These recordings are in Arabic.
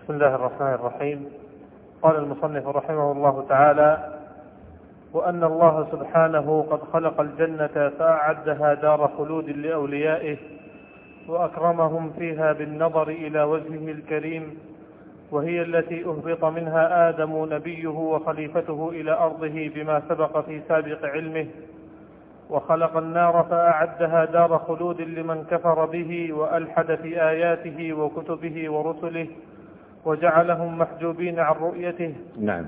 بسم الله الرحمن الرحيم. قال المصنف رحمه الله تعالى: وأن الله سبحانه قد خلق الجنة فأعدها دار خلود لأوليائه، وأكرمهم فيها بالنظر إلى وجهه الكريم، وهي التي أهبط منها آدم نبيه وخليفته إلى أرضه بما سبق في سابق علمه. وخلق النار فأعدها دار خلود لمن كفر به وألحد في آياته وكتبه ورسله، وجعلهم محجوبين عن رؤيته. نعم.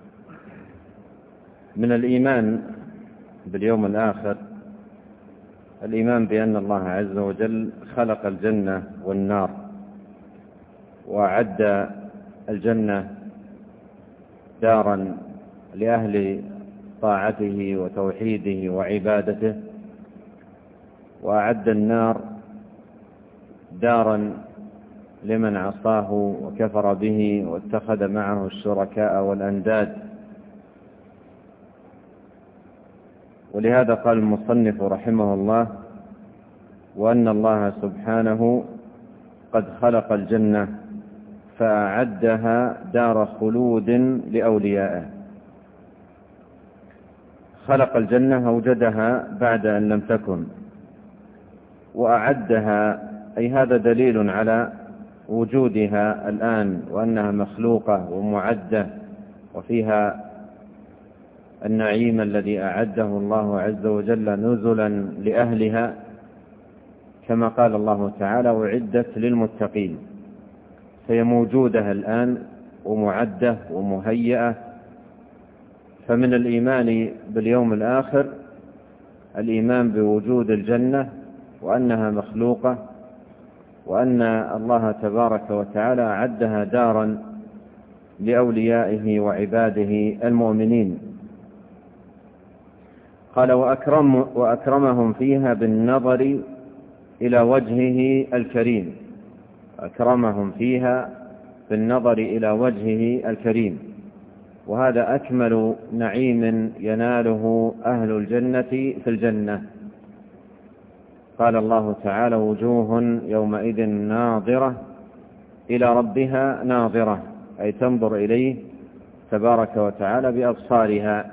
من الإيمان باليوم الآخر الإيمان بأن الله عز وجل خلق الجنة والنار، وأعد الجنة دارا لأهل طاعته وتوحيده وعبادته، وأعد النار دارا لمن عصاه وكفر به واتخذ معه الشركاء والأنداد. ولهذا قال المصنف رحمه الله: وأن الله سبحانه قد خلق الجنة فأعدها دار خلود لأوليائه. خلق الجنة، أوجدها بعد أن لم تكن، وأعدها، أي هذا دليل على وجودها الآن، وأنها مخلوقة ومعدة، وفيها النعيم الذي أعده الله عز وجل نزلا لأهلها، كما قال الله تعالى: وعدت للمتقين. فهي موجودة الآن ومعدة ومهيئة. فمن الإيمان باليوم الآخر الإيمان بوجود الجنة، وأنها مخلوقة، وأن الله تبارك وتعالى أعدها دارا لأوليائه وعباده المؤمنين. قال: وأكرمهم فيها بالنظر إلى وجهه الكريم. أكرمهم فيها بالنظر إلى وجهه الكريم، وهذا أكمل نعيم يناله أهل الجنة في الجنة. قال الله تعالى: وجوه يومئذ ناظرة إلى ربها ناظرة، أي تنظر إليه تبارك وتعالى بأبصارها.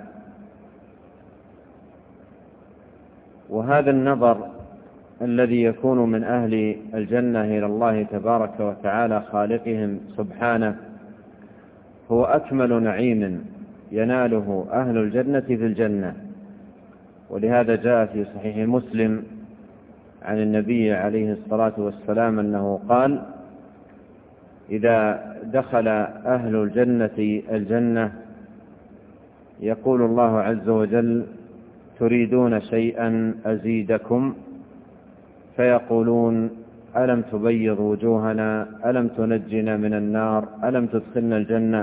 وهذا النظر الذي يكون من أهل الجنة إلى الله تبارك وتعالى خالقهم سبحانه هو أكمل نعيم يناله أهل الجنة في الجنة. ولهذا جاء في صحيح مسلم عن النبي عليه الصلاة والسلام أنه قال: إذا دخل أهل الجنة الجنة يقول الله عز وجل: تريدون شيئا أزيدكم؟ فيقولون: ألم تبيض وجوهنا؟ ألم تنجنا من النار؟ ألم تدخلنا الجنة؟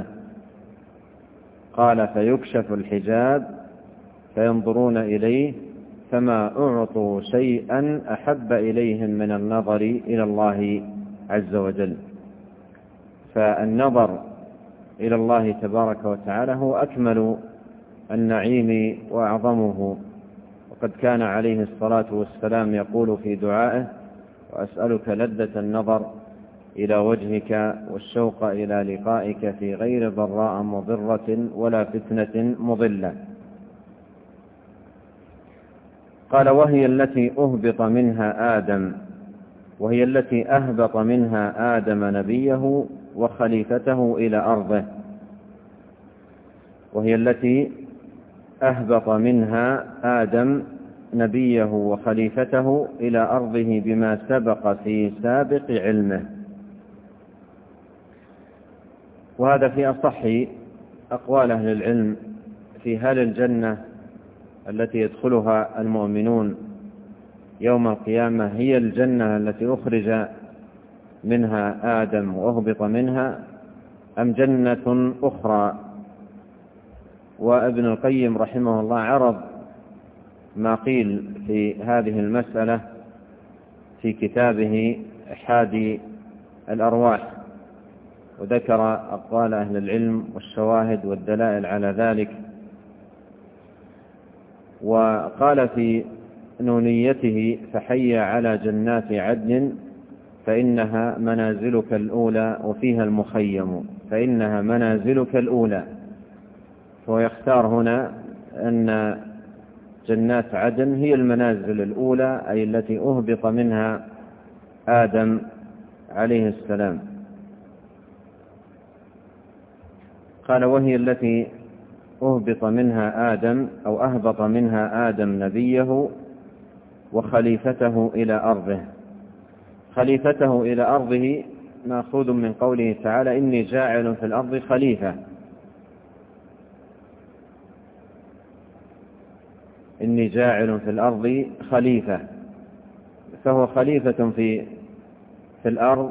قال: فيكشف الحجاب فينظرون إليه فما أعطوا شيئا أحب إليهم من النظر إلى الله عز وجل. فالنظر إلى الله تبارك وتعالى هو أكمل النعيم وأعظمه. وقد كان عليه الصلاة والسلام يقول في دعائه: وأسألك لذة النظر إلى وجهك والشوق إلى لقائك في غير ضراء مضرة ولا فتنة مضلة. قال: وهي التي أهبط منها آدم، وهي التي أهبط منها آدم نبيه وخليفته إلى أرضه. وهي التي أهبط منها آدم نبيه وخليفته إلى أرضه بما سبق في سابق علمه. وهذا في أصح أقوال أهل العلم في هل الجنة التي يدخلها المؤمنون يوم القيامة هي الجنة التي أخرج منها آدم وأهبط منها، أم جنة أخرى؟ وابن القيم رحمه الله عرض ما قيل في هذه المسألة في كتابه حادي الأرواح، وذكر أقوال أهل العلم والشواهد والدلائل على ذلك. وقال في نونيته: فحي على جنات عدن فإنها منازلك الأولى وفيها المخيم، فإنها منازلك الأولى. ويختار هنا أن جنات عدن هي المنازل الأولى، أي التي أهبط منها آدم عليه السلام. قال وهي التي أهبط منها آدم أو أهبط منها آدم نبيه وخليفته إلى أرضه. خليفته إلى أرضه مأخوذ من قوله تعالى إني جاعل في الأرض خليفة، إني جاعل في الأرض خليفة، فهو خليفة في الأرض،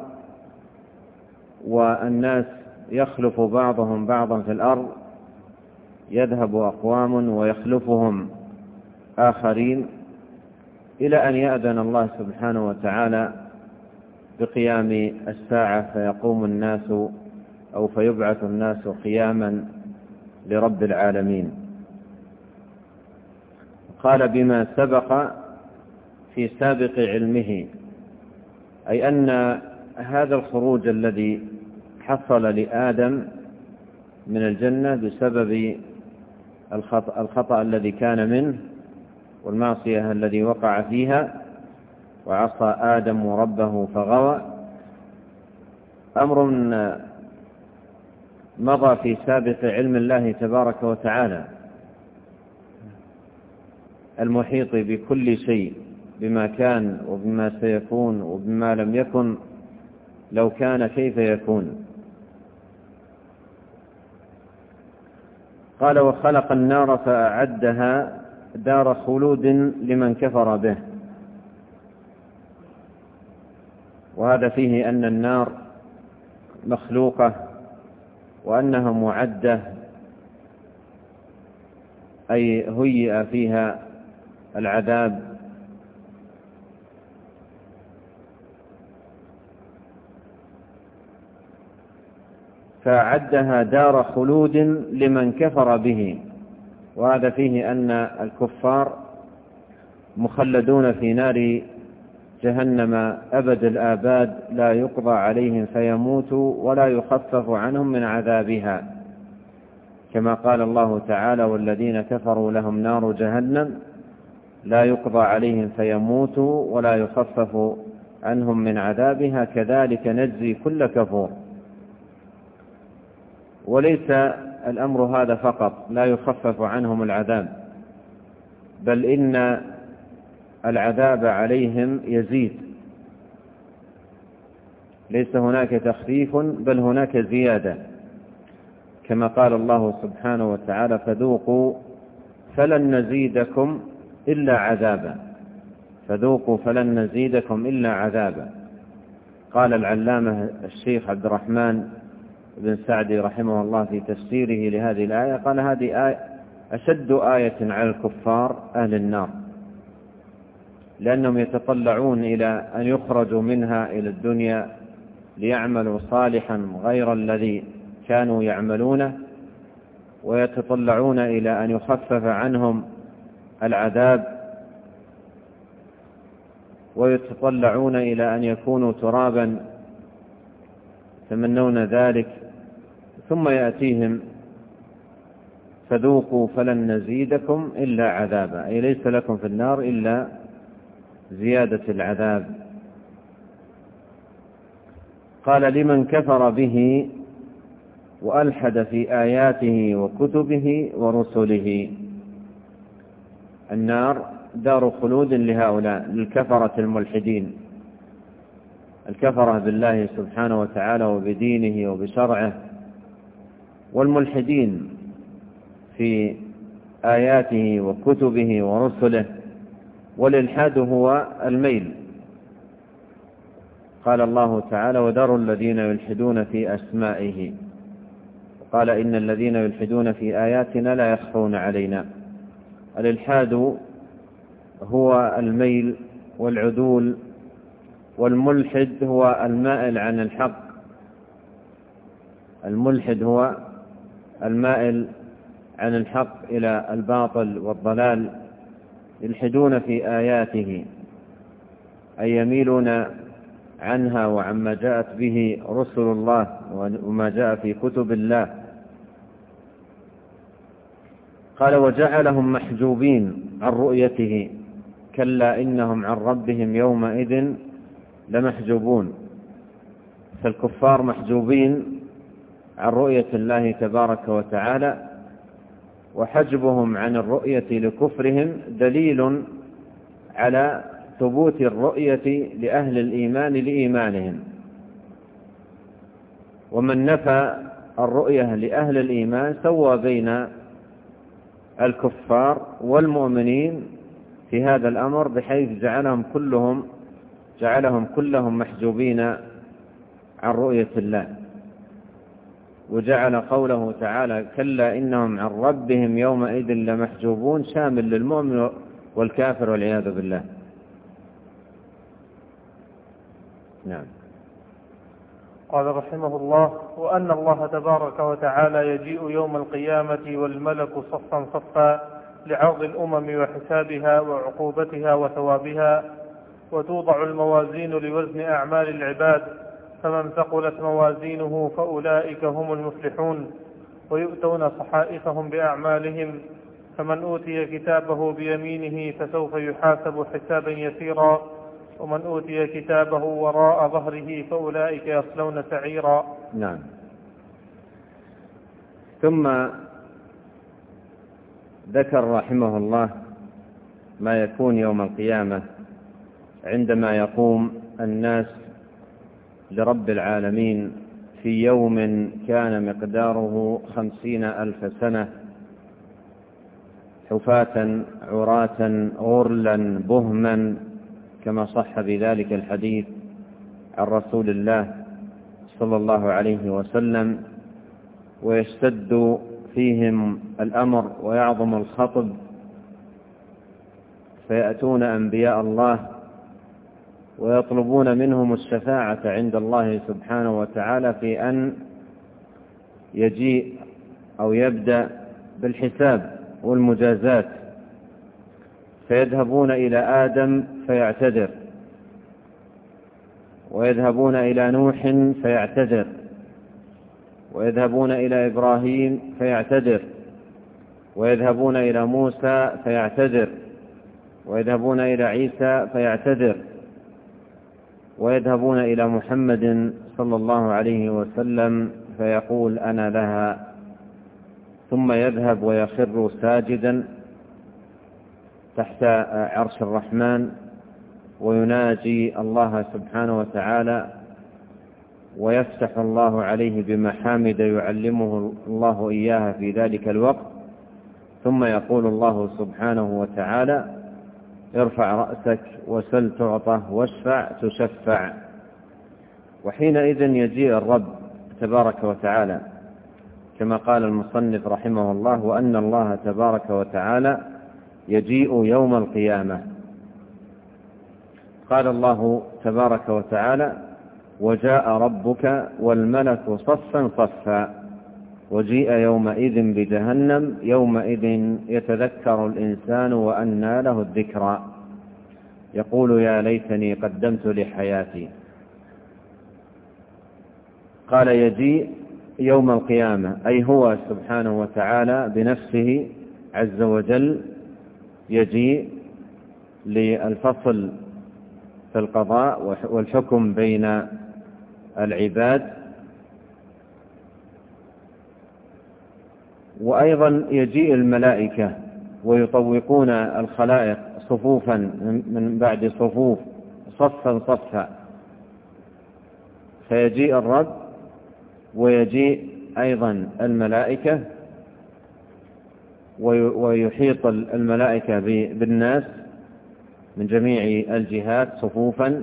والناس يخلف بعضهم بعضا في الأرض، يذهب أقوام ويخلفهم آخرين إلى أن يأذن الله سبحانه وتعالى بقيام الساعة فيقوم الناس أو فيبعث الناس قياما لرب العالمين. قال بما سبق في سابق علمه، أي أن هذا الخروج الذي حصل لآدم من الجنة بسبب الخطأ الذي كان منه والمعصية الذي وقع فيها وعصى آدم ربه فغوى، أمر مضى في سابق علم الله تبارك وتعالى المحيط بكل شيء، بما كان وبما سيكون وبما لم يكن لو كان كيف يكون. قال وخلق النار فأعدها دار خلود لمن كفر به. وهذا فيه أن النار مخلوقة وأنها معدة، أي هيئ فيها العذاب، فأعدها دار خلود لمن كفر به. وهذا فيه أن الكفار مخلدون في نار جهنم أبد الآباد، لا يقضى عليهم فيموتوا ولا يخفف عنهم من عذابها، كما قال الله تعالى والذين كفروا لهم نار جهنم لا يقضى عليهم فيموتوا ولا يخفف عنهم من عذابها كذلك نجزي كل كفور. وليس الأمر هذا فقط، لا يخفف عنهم العذاب، بل إن العذاب عليهم يزيد، ليس هناك تخفيف بل هناك زيادة، كما قال الله سبحانه وتعالى فذوقوا فلن نزيدكم إلا عذابا، فذوقوا فلن نزيدكم إلا عذابا. قال العلامة الشيخ عبد الرحمن بن سعدي رحمه الله في تفسيره لهذه الآية، قال هذه آية أشد آية على الكفار أهل النار، لأنهم يتطلعون إلى أن يخرجوا منها إلى الدنيا ليعملوا صالحا غير الذي كانوا يعملونه، ويتطلعون إلى أن يخفف عنهم العذاب، ويتطلعون إلى أن يكونوا ترابا، يتمنون ذلك، ثم يأتيهم فذوقوا فلن نزيدكم إلا عذابا، أي ليس لكم في النار إلا زيادة العذاب. قال لمن كفر به وألحد في آياته وكتبه ورسله. النار دار خلود لهؤلاء للكفرة الملحدين، الكفرة بالله سبحانه وتعالى وبدينه وبشرعه، والملحدين في آياته وكتبه ورسله. والإلحاد هو الميل. قال الله تعالى وذروا الذين يلحدون في أسمائه، قال إن الذين يلحدون في آياتنا لا يخفون علينا. الإلحاد هو الميل والعدول، والملحد هو المائل عن الحق. الملحد هو المائل عن الحق إلى الباطل والضلال. يلحدون في آياته أي يميلون عنها وعما جاءت به رسل الله وما جاء في كتب الله. قال وجعلهم محجوبين عن رؤيته كلا إنهم عن ربهم يومئذ لمحجوبون. فالكفار محجوبين عن رؤية الله تبارك وتعالى، وحجبهم عن الرؤية لكفرهم دليل على ثبوت الرؤية لأهل الإيمان لإيمانهم. ومن نفى الرؤية لأهل الإيمان سوى بين الكفار والمؤمنين في هذا الأمر، بحيث جعلهم كلهم محجوبين عن رؤية الله. وجعل قوله تعالى كلا إنهم عن ربهم يومئذ لمحجوبون شامل للمؤمن والكافر والعياذ بالله. نعم. قال رحمه الله: وأن الله تبارك وتعالى يجيء يوم القيامة والملك صفا صفا لعرض الأمم وحسابها وعقوبتها وثوابها، وتوضع الموازين لوزن أعمال العباد، فمن ثقلت موازينه فأولئك هم المفلحون، ويؤتون صحائفهم بأعمالهم، فمن أوتي كتابه بيمينه فسوف يحاسب حسابا يسيرا، ومن أوتي كتابه وراء ظهره فأولئك يصلون سعيرا. نعم. ثم ذكر رحمه الله ما يكون يوم القيامة عندما يقوم الناس لرب العالمين في يوم كان مقداره 50,000 سنة، حفاة عراة غرلا بهما، كما صح بذلك الحديث عن رسول الله صلى الله عليه وسلم. ويشتد فيهم الأمر ويعظم الخطب، فيأتون أنبياء الله ويطلبون منهم الشفاعة عند الله سبحانه وتعالى في أن يجيء أو يبدأ بالحساب والمجازات، فيذهبون إلى آدم فيعتذر، ويذهبون إلى نوح فيعتذر، ويذهبون إلى إبراهيم فيعتذر، ويذهبون إلى موسى فيعتذر، ويذهبون إلى عيسى فيعتذر، ويذهبون إلى محمد صلى الله عليه وسلم فيقول أنا لها، ثم يذهب ويخر ساجدا تحت عرش الرحمن ويناجي الله سبحانه وتعالى، ويفتح الله عليه بمحامد يعلمه الله إياها في ذلك الوقت. ثم يقول الله سبحانه وتعالى ارفع رأسك وسل تعطى واشفع تشفع. وحينئذ يجيء الرب تبارك وتعالى كما قال المصنف رحمه الله: وأن الله تبارك وتعالى يجيء يوم القيامة. قال الله تبارك وتعالى: وجاء ربك والملك صفا صفا وجيء يومئذ بجهنم يومئذ يتذكر الإنسان وأنى له الذكرى يقول يا ليتني قدمت لحياتي. قال يجيء يوم القيامة، أي هو سبحانه وتعالى بنفسه عز وجل يجيء للفصل في القضاء والحكم بين العباد. وأيضا يجيء الملائكة ويطوقون الخلائق صفوفا من بعد صفوف، صفا صفا، فيجيء الرب ويجيء أيضا الملائكة ويحيط الملائكة بالناس من جميع الجهات صفوفا،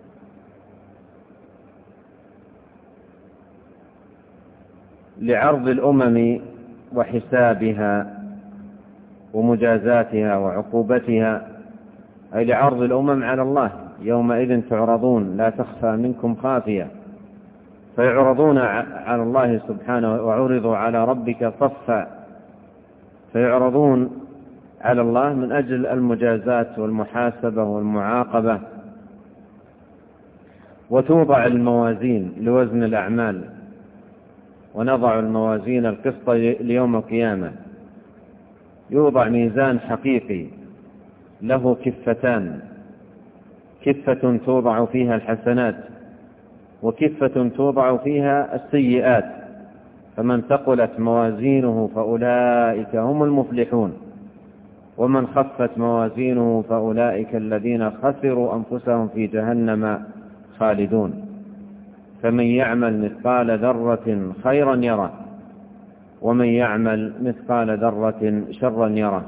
لعرض الأمم وحسابها ومجازاتها وعقوبتها، أي لعرض الأمم على الله. يومئذ تعرضون لا تخفى منكم خافية، فيعرضون على الله سبحانه، وعرضوا على ربك صفا، فيعرضون على الله من أجل المجازات والمحاسبة والمعاقبة. وتوضع الموازين لوزن الأعمال، ونضع الموازين القسط ليوم القيامة. يوضع ميزان حقيقي له كفتان، كفة توضع فيها الحسنات وكفة توضع فيها السيئات، فمن ثقلت موازينه فأولئك هم المفلحون، ومن خفت موازينه فأولئك الذين خسروا أنفسهم في جهنم خالدون. فمن يعمل مثقال ذرة خيرا يره، ومن يعمل مثقال ذرة شرا يره.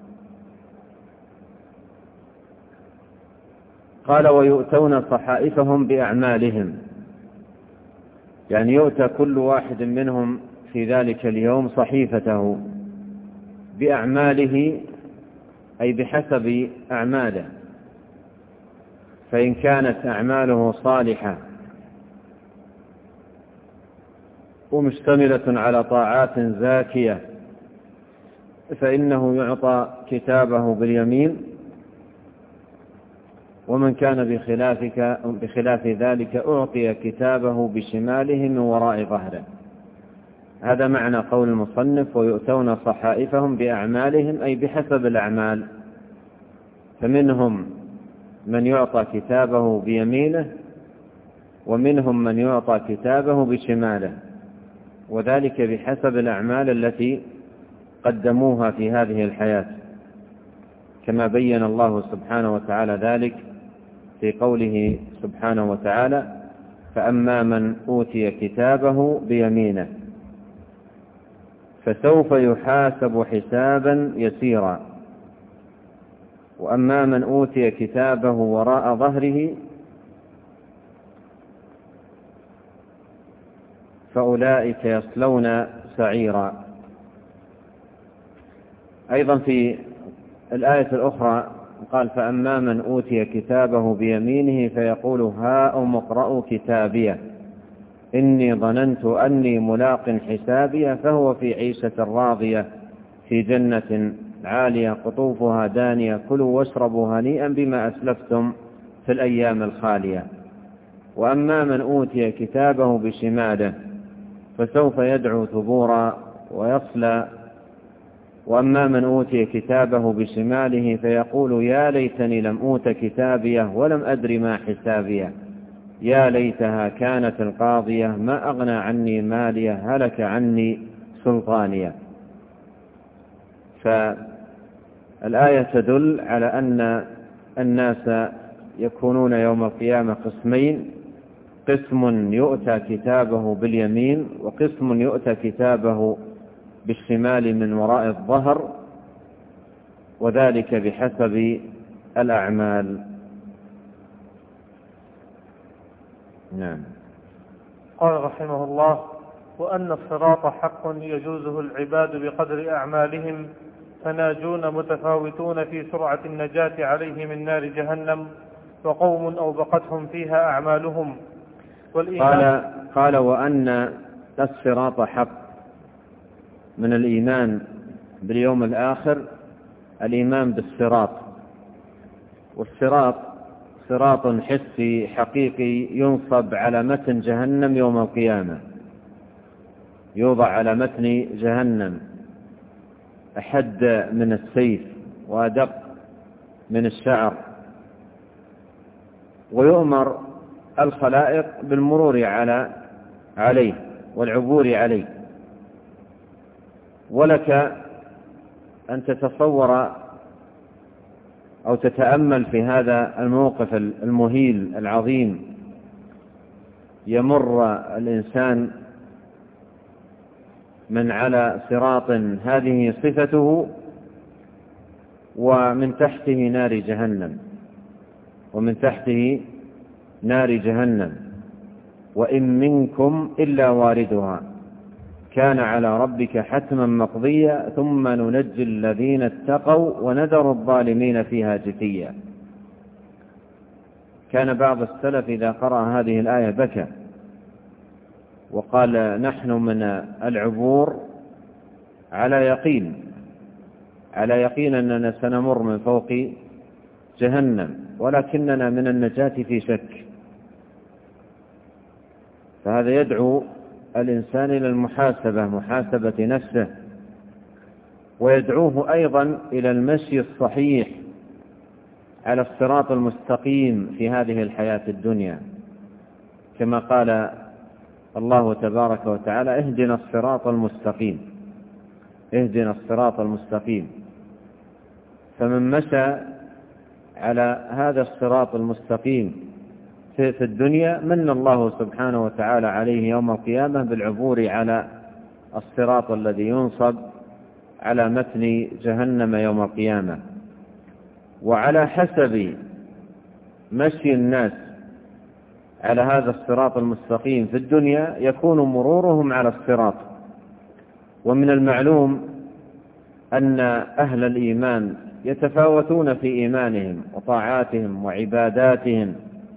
قال ويؤتون صحائفهم بأعمالهم، يعني يؤتى كل واحد منهم في ذلك اليوم صحيفته بأعماله، أي بحسب أعماله، فإن كانت أعماله صالحة ومشتملة على طاعات زاكية فإنه يعطى كتابه باليمين، ومن كان بخلاف ذلك أعطي كتابه بشماله من وراء ظهره. هذا معنى قول المصنف ويؤتون صحائفهم بأعمالهم، أي بحسب الأعمال. فمنهم من يعطى كتابه بيمينه، ومنهم من يعطى كتابه بشماله، وذلك بحسب الأعمال التي قدموها في هذه الحياة، كما بين الله سبحانه وتعالى ذلك في قوله سبحانه وتعالى: فأما من أوتي كتابه بيمينه فسوف يحاسب حسابا يسيرا، وأما من أوتي كتابه وراء ظهره فأولئك يصلون سعيرا. أيضا في الآية الأخرى قال: فأما من أوتي كتابه بيمينه فيقول هاؤم اقرءوا كتابيه إني ظننت أني ملاق حسابيه فهو في عيشة راضية في جنة عالية قطوفها دانية كلوا واشربوا هنيئا بما أسلفتم في الأيام الخالية. وأما من أوتي كتابه بشماله فسوف يدعو ثبورا ويصلى. وأما من أوتي كتابه بشماله فيقول يا ليتني لم أوت كتابيه ولم أدر ما حسابيه يا ليتها كانت القاضية ما أغنى عني ماليه هلك عني سلطانيه. فالآية تدل على أن الناس يكونون يوم القيامة قسمين: قسم يؤتى كتابه باليمين، وقسم يؤتى كتابه بالشمال من وراء الظهر، وذلك بحسب الأعمال. نعم. قال رحمه الله: وأن الصراط حق يجوزه العباد بقدر أعمالهم، فناجون متفاوتون في سرعة النجاة عليه من نار جهنم، وقوم أوبقتهم فيها أعمالهم. قال وأن الصراط حق. من الإيمان باليوم الآخر الإيمان بالصراط، والصراط صراط حسي حقيقي ينصب على متن جهنم يوم القيامة، يوضع على متن جهنم أحد من السيف وأدق من الشعر، ويؤمر الخلائق بالمرور عليه والعبور عليه. ولك أن تتصور أو تتأمل في هذا الموقف المهيل العظيم. يمر الإنسان من على صراط هذه صفته، ومن تحته نار جهنم، ومن تحته نار جهنم، وإن منكم إلا واردها كان على ربك حتما مقضيا ثم ننجي الذين اتقوا ونذر الظالمين فيها جثيا. كان بعض السلف إذا قرأ هذه الآية بكى وقال: نحن من العبور على يقين أننا سنمر من فوق جهنم، ولكننا من النجاة في شك. فهذا يدعو الإنسان إلى المحاسبة، محاسبة نفسه، ويدعوه أيضا إلى المشي الصحيح على الصراط المستقيم في هذه الحياة الدنيا، كما قال الله تبارك وتعالى: اهدنا الصراط المستقيم، اهدنا الصراط المستقيم. فمن مشى على هذا الصراط المستقيم في الدنيا من الله سبحانه وتعالى عليه يوم القيامة بالعبور على الصراط الذي ينصب على متن جهنم يوم القيامة. وعلى حسب مشي الناس على هذا الصراط المستقيم في الدنيا يكون مرورهم على الصراط. ومن المعلوم أن أهل الإيمان يتفاوتون في إيمانهم وطاعاتهم وعباداتهم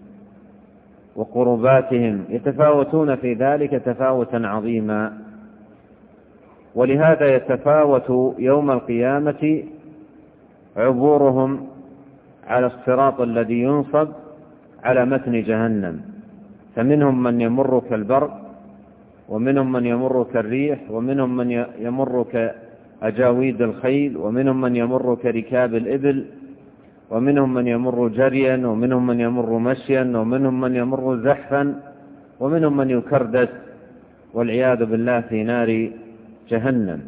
وقرباتهم، يتفاوتون في ذلك تفاوتا عظيما، ولهذا يتفاوت يوم القيامة عبورهم على الصراط الذي ينصب على متن جهنم. فمنهم من يمر كالبرق، ومنهم من يمر كالريح، ومنهم من يمر كأجاويد الخيل، ومنهم من يمر كركاب الإبل، ومنهم من يمر جريا، ومنهم من يمر مشيا، ومنهم من يمر زحفا، ومنهم من يكردس والعياذ بالله في نار جهنم.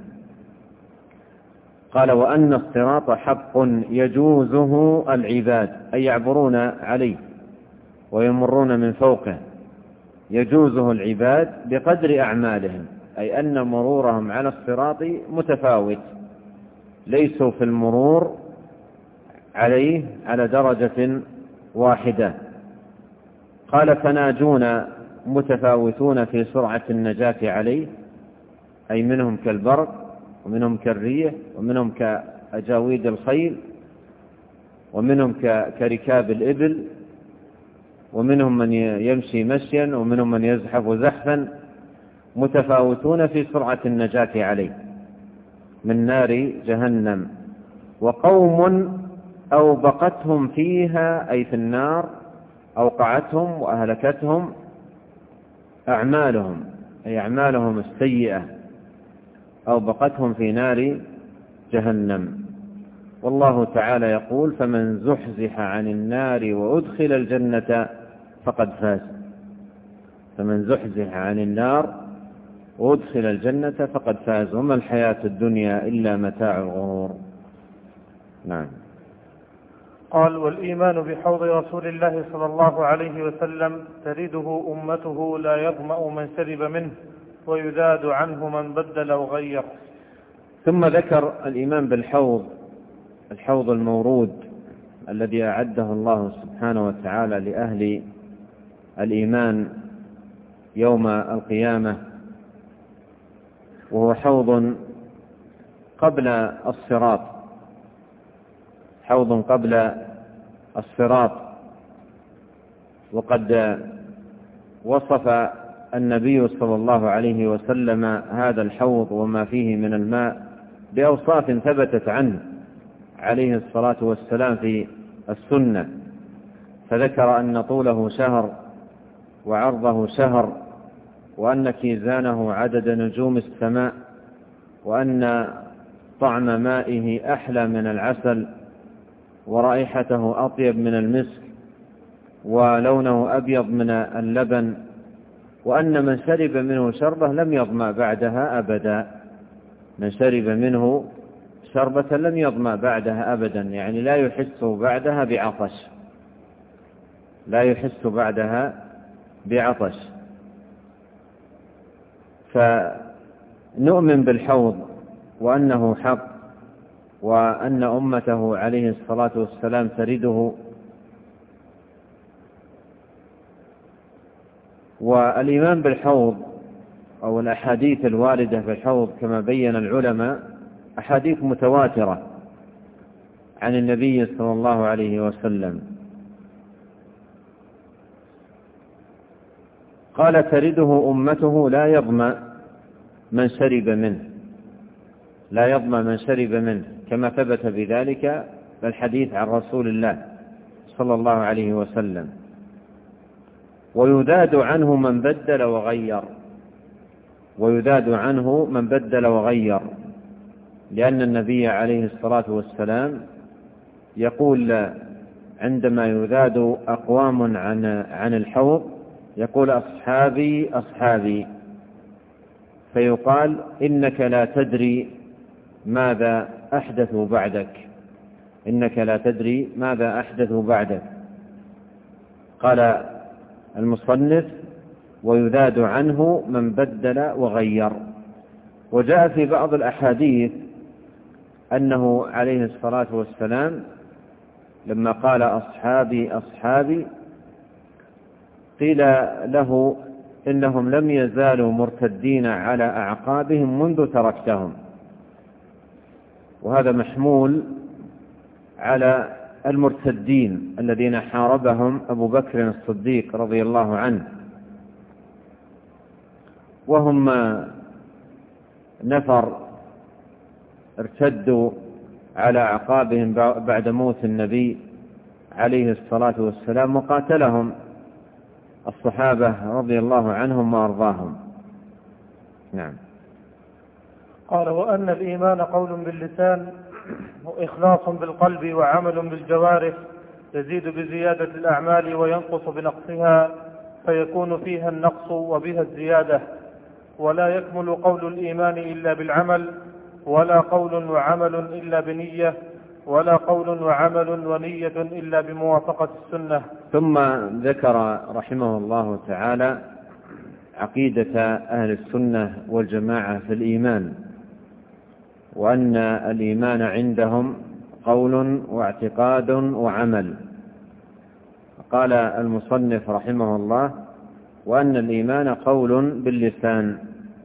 قال: وأن الصراط حق يجوزه العباد، أي يعبرون عليه ويمرون من فوقه، يجوزه العباد بقدر أعمالهم، أي أن مرورهم على الصراط متفاوت، ليسوا في المرور عليه على درجة واحدة. قال: فناجون متفاوتون في سرعة النجاة عليه، أي منهم كالبرق، ومنهم كالريح، ومنهم كأجاويد الخيل، ومنهم كركاب الإبل، ومنهم من يمشي مشيا، ومنهم من يزحف زحفا، متفاوتون في سرعة النجاة عليه من نار جهنم. وقوم أوبقتهم فيها، أي في النار أوقعتهم وأهلكتهم أعمالهم، أي أعمالهم السيئة أوبقتهم في نار جهنم. والله تعالى يقول: فمن زحزح عن النار وأدخل الجنة فقد فاز. فمن زحزح عن النار وأدخل الجنة فقد فاز، وما الحياة الدنيا إلا متاع الغرور. نعم. قال: والإيمان بحوض رسول الله صلى الله عليه وسلم ترده أمته لا يظمأ من شرب منه ويذاد عنه من بدل وغير. ثم ذكر الإيمان بالحوض، الحوض المورود الذي أعده الله سبحانه وتعالى لأهل الإيمان يوم القيامة، وهو حوض قبل الصراط، حوض قبل الصراط. وقد وصف النبي صلى الله عليه وسلم هذا الحوض وما فيه من الماء بأوصاف ثبتت عنه عليه الصلاة والسلام في السنة، فذكر أن طوله شهر وعرضه شهر، وأن كيزانه عدد نجوم السماء، وأن طعم مائه أحلى من العسل، ورائحته أطيب من المسك، ولونه أبيض من اللبن، وأن من شرب منه شربة لم يظمأ بعدها أبدا. من شرب منه شربة لم يظمأ بعدها أبدا، يعني لا يحس بعدها بعطش، لا يحس بعدها بعطش. فنؤمن بالحوض وأنه حق، وأن أمته عليه الصلاة والسلام ترده. والإيمان بالحوض أو الأحاديث الواردة في الحوض كما بين العلماء أحاديث متواترة عن النبي صلى الله عليه وسلم. قال: ترده أمته لا يظمأ من شرب منه، لا يظمأ من شرب منه، كما ثبت بذلك الحديث عن رسول الله صلى الله عليه وسلم. ويذاد عنه من بدل وغير، ويذاد عنه من بدل وغير، لأن النبي عليه الصلاة والسلام يقول عندما يذاد أقوام عن الحوض يقول أصحابي أصحابي، فيقال إنك لا تدري ماذا أحدثوا بعدك، إنك لا تدري ماذا أحدثوا بعدك. قال المصنف ويذاد عنه من بدل وغير. وجاء في بعض الأحاديث أنه عليه الصلاة والسلام لما قال أصحابي أصحابي قيل له إنهم لم يزالوا مرتدين على أعقابهم منذ تركتهم، وهذا محمول على المرتدين الذين حاربهم أبو بكر الصديق رضي الله عنه، وهم نفر ارتدوا على أعقابهم بعد موت النبي عليه الصلاة والسلام، وقاتلهم الصحابة رضي الله عنهم وأرضاهم. نعم. قال وأن الإيمان قول باللسان وإخلاص بالقلب وعمل بالجوارح، يزيد بزيادة الأعمال وينقص بنقصها، فيكون فيها النقص وبها الزيادة. ولا يكمل قول الإيمان إلا بالعمل، ولا قول وعمل إلا بنية، ولا قول وعمل ونية إلا بموافقة السنة. ثم ذكر رحمه الله تعالى عقيدة أهل السنة والجماعة في الإيمان، وأن الإيمان عندهم قول واعتقاد وعمل. قال المصنف رحمه الله وأن الإيمان قول باللسان.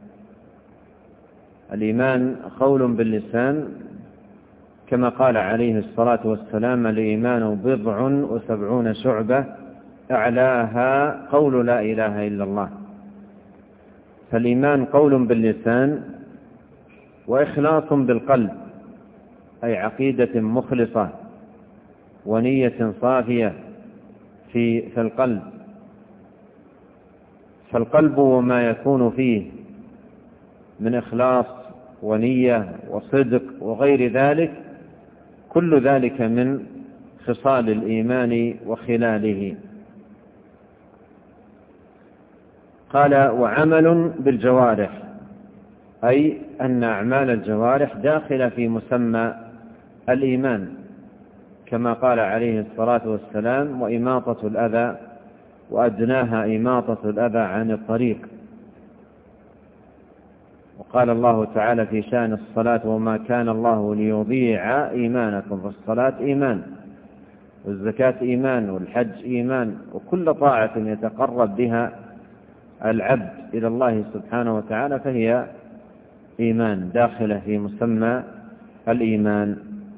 الإيمان قول باللسان كما قال عليه الصلاة والسلام الإيمان 70 شعبة أعلاها قول لا إله إلا الله. فالإيمان قول باللسان وإخلاص بالقلب، أي عقيدة مخلصة ونية صافية في القلب. فالقلب وما يكون فيه من إخلاص ونية وصدق وغير ذلك، كل ذلك من خصال الإيمان وخلاله. قال وعمل بالجوارح، أي أن أعمال الجوارح داخلة في مسمى الإيمان، كما قال عليه الصلاة والسلام وإماطة الأذى، وأدناها إماطة الأذى عن الطريق. وقال الله تعالى في شأن الصلاة وما كان الله ليضيع إيمانكم، فالصلاة إيمان، والزكاة إيمان، والحج إيمان، وكل طاعة يتقرب بها العبد إلى الله سبحانه وتعالى فهي إيمان داخلة في مسمى الإيمان.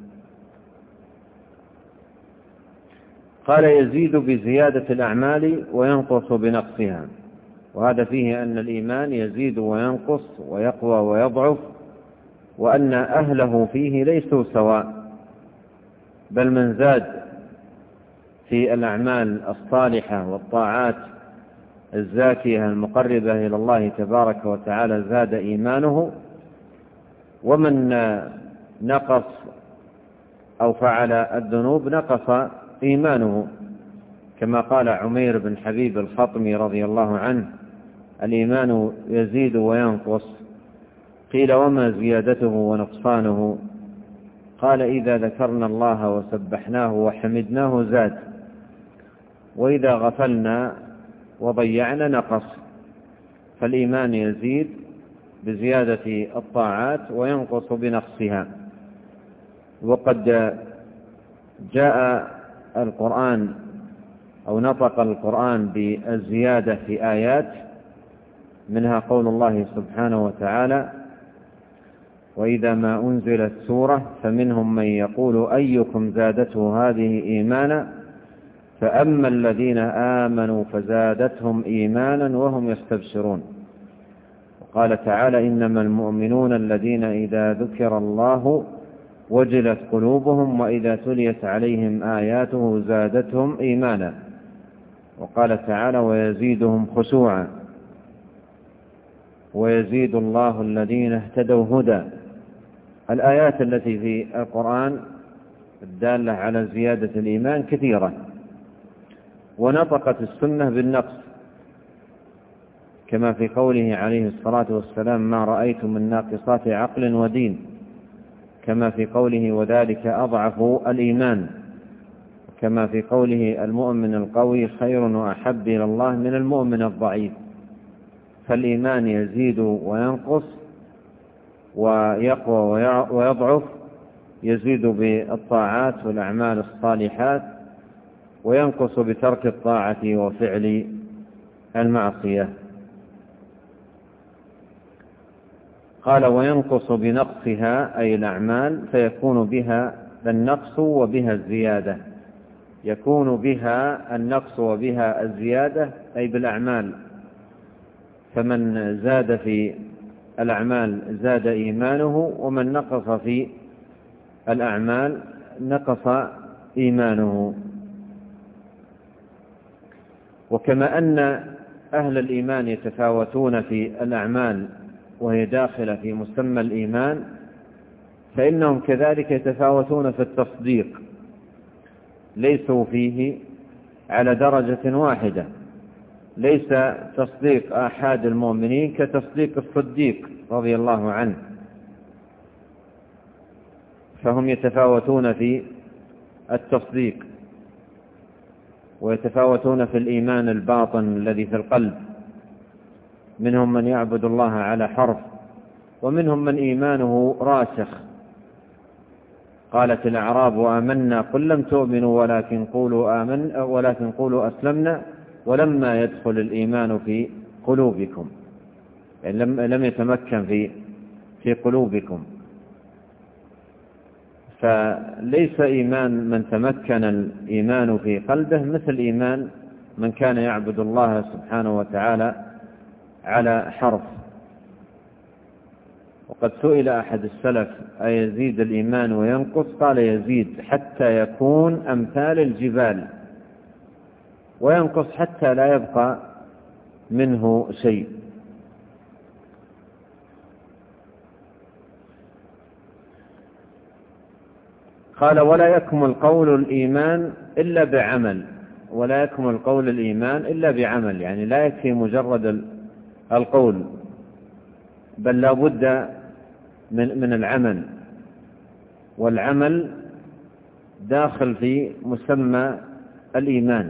قال يزيد بزيادة الأعمال وينقص بنقصها، وهذا فيه أن الإيمان يزيد وينقص ويقوى ويضعف، وأن أهله فيه ليسوا سواء، بل من زاد في الأعمال الصالحة والطاعات الزاكية المقربة إلى الله تبارك وتعالى زاد إيمانه، ومن نقص أو فعل الذنوب نقص إيمانه، كما قال عمير بن حبيب الخطمي رضي الله عنه الإيمان يزيد وينقص. قيل وما زيادته ونقصانه؟ قال إذا ذكرنا الله وسبحناه وحمدناه زاد، وإذا غفلنا وضيعنا نقص. فالإيمان يزيد بزيادة الطاعات وينقص بنقصها. وقد جاء القرآن أو نطق القرآن بالزيادة في آيات، منها قول الله سبحانه وتعالى وإذا ما أنزلت سورة فمنهم من يقول أيكم زادته هذه إيمانا فأما الذين آمنوا فزادتهم إيمانا وهم يستبشرون. وقال تعالى إنما المؤمنون الذين إذا ذكر الله وجلت قلوبهم وإذا تليت عليهم آياته زادتهم إيمانا. وقال تعالى ويزيدهم خشوعا ويزيد الله الذين اهتدوا هدى. الآيات التي في القرآن الدالة على زيادة الإيمان كثيرة، ونطقت السنة بالنقص كما في قوله عليه الصلاة والسلام ما رأيت من ناقصات عقل ودين، كما في قوله وذلك أضعف الإيمان، كما في قوله المؤمن القوي خير وأحب إلى الله من المؤمن الضعيف. فالإيمان يزيد وينقص ويقوى ويضعف، يزيد بالطاعات والأعمال الصالحات، وينقص بترك الطاعة وفعل المعصية. قال وينقص بنقصها أي الأعمال، فيكون بها النقص وبها الزيادة. يكون بها النقص وبها الزيادة أي بالأعمال، فمن زاد في الأعمال زاد إيمانه، ومن نقص في الأعمال نقص إيمانه. وكما أن أهل الإيمان يتفاوتون في الأعمال وهي داخلة في مسمى الإيمان، فإنهم كذلك يتفاوتون في التصديق، ليسوا فيه على درجة واحدة. ليس تصديق أحد المؤمنين كتصديق الصديق رضي الله عنه، فهم يتفاوتون في التصديق، ويتفاوتون في الإيمان الباطن الذي في القلب. منهم من يعبد الله على حرف، ومنهم من إيمانه راسخ. قالت الأعراب آمنا قل لم تؤمنوا ولكن قولوا أسلمنا ولما يدخل الإيمان في قلوبكم، يعني لم يتمكن في قلوبكم. فليس إيمان من تمكن الإيمان في قلبه مثل إيمان من كان يعبد الله سبحانه وتعالى على حرف. وقد سئل أحد السلف أيزيد الإيمان وينقص؟ قال يزيد حتى يكون أمثال الجبال، وينقص حتى لا يبقى منه شيء. قال ولا يكمل قول الإيمان إلا بعمل. ولا يكمل قول الإيمان إلا بعمل، يعني لا يكفي مجرد القول، بل لا بد من العمل، والعمل داخل في مسمى الإيمان.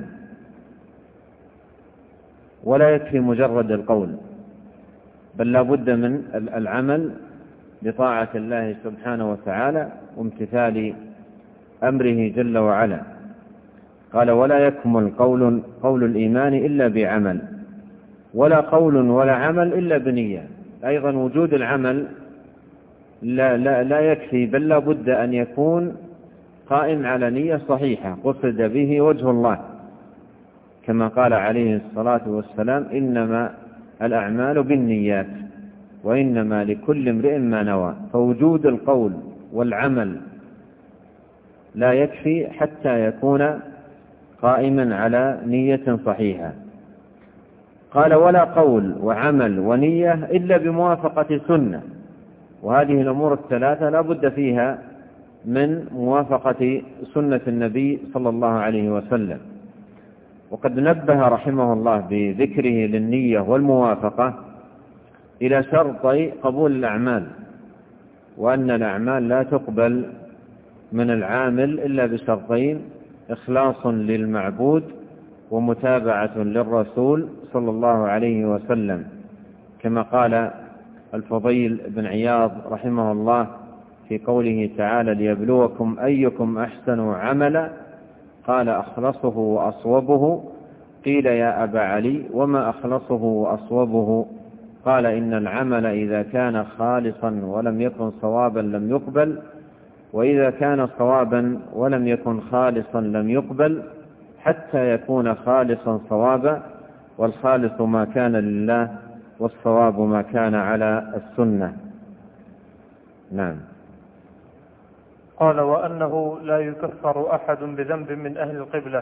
ولا يكفي مجرد القول، بل لا بد من العمل بطاعة الله سبحانه وتعالى وامتثال أمره جل وعلا. قال ولا يكمل قول الإيمان إلا بعمل، ولا قول ولا عمل إلا بنية. أيضا وجود العمل لا يكفي، بل لا بد أن يكون قائم على نية صحيحة قصد به وجه الله، كما قال عليه الصلاة والسلام إنما الأعمال بالنيات وإنما لكل امرئ ما نوى. فوجود القول والعمل لا يكفي حتى يكون قائما على نية صحيحة. قال ولا قول وعمل ونية إلا بموافقة سنة. وهذه الأمور الثلاثة لا بد فيها من موافقة سنة النبي صلى الله عليه وسلم. وقد نبه رحمه الله بذكره للنية والموافقة إلى شرطي قبول الأعمال، وأن الأعمال لا تقبل من العامل إلا بشرطين: إخلاص للمعبود ومتابعة للرسول صلى الله عليه وسلم، كما قال الفضيل بن عياض رحمه الله في قوله تعالى ليبلوكم أيكم أحسن عملا، قال أخلصه وأصوبه. قيل يا أبا علي وما أخلصه وأصوبه؟ قال إن العمل إذا كان خالصا ولم يكن صوابا لم يقبل، وإذا كان صوابا ولم يكن خالصا لم يقبل، حتى يكون خالصا صوابا، والخالص ما كان لله والصواب ما كان على السنة. نعم. قال وأنه لا يكفر أحد بذنب من أهل القبلة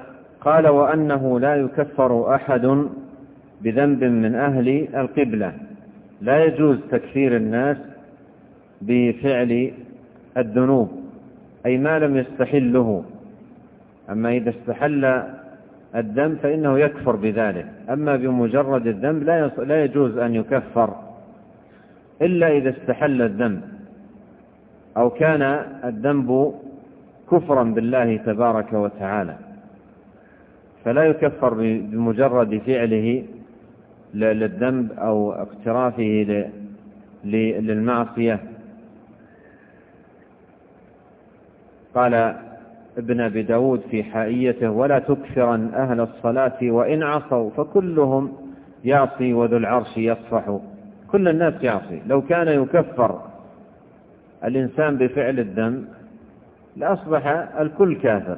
قال وأنه لا يكفر أحد بذنب من أهل القبلة، لا يجوز تكفير الناس بفعل الذنوب، أي ما لم يستحله. أما إذا استحل الذنب فإنه يكفر بذلك، أما بمجرد الذنب لا يجوز أن يكفر إلا إذا استحل الذنب أو كان الذنب كفرا بالله تبارك وتعالى، فلا يكفر بمجرد فعله للذنب أو اقترافه للمعصية. قال ابن أبي داود في حائيته: ولا تكفرن أهل الصلاة وإن عصوا فكلهم يعصي وذو العرش يصفح. كل الناس يعصي، لو كان يكفر الإنسان بفعل الذنب لأصبح الكل كافر،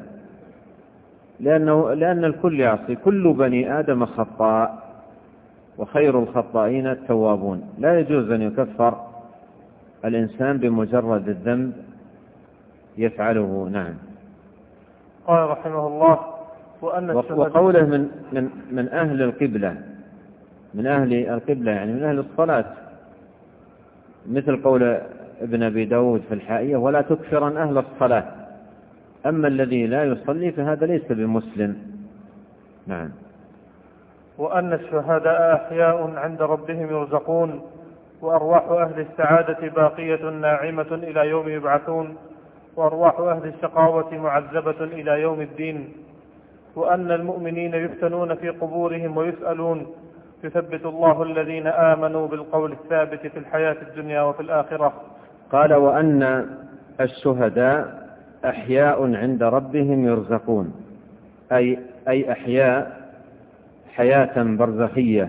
لأن الكل يعصي، كل بني آدم خطاء وخير الخطائين التوابون. لا يجوز أن يكفر الإنسان بمجرد الذنب يفعله. نعم. قال رحمه الله: وقوله من أهل القبلة، من أهل القبلة يعني من أهل الصلاة، مثل قول ابن أبي داود في الحائية: ولا تكفرن أهل الصلاة. أما الذي لا يصلي فهذا ليس بمسلم. نعم. وأن الشهداء أحياء عند ربهم يرزقون، وأرواح أهل السعادة باقية ناعمة إلى يوم يبعثون، وأرواح أهل الشقاوة معذبة إلى يوم الدين. وأن المؤمنين يفتنون في قبورهم ويسألون، يثبت الله الذين آمنوا بالقول الثابت في الحياة الدنيا وفي الآخرة. قال: وأن الشهداء أحياء عند ربهم يرزقون، أي أحياء حياة برزخية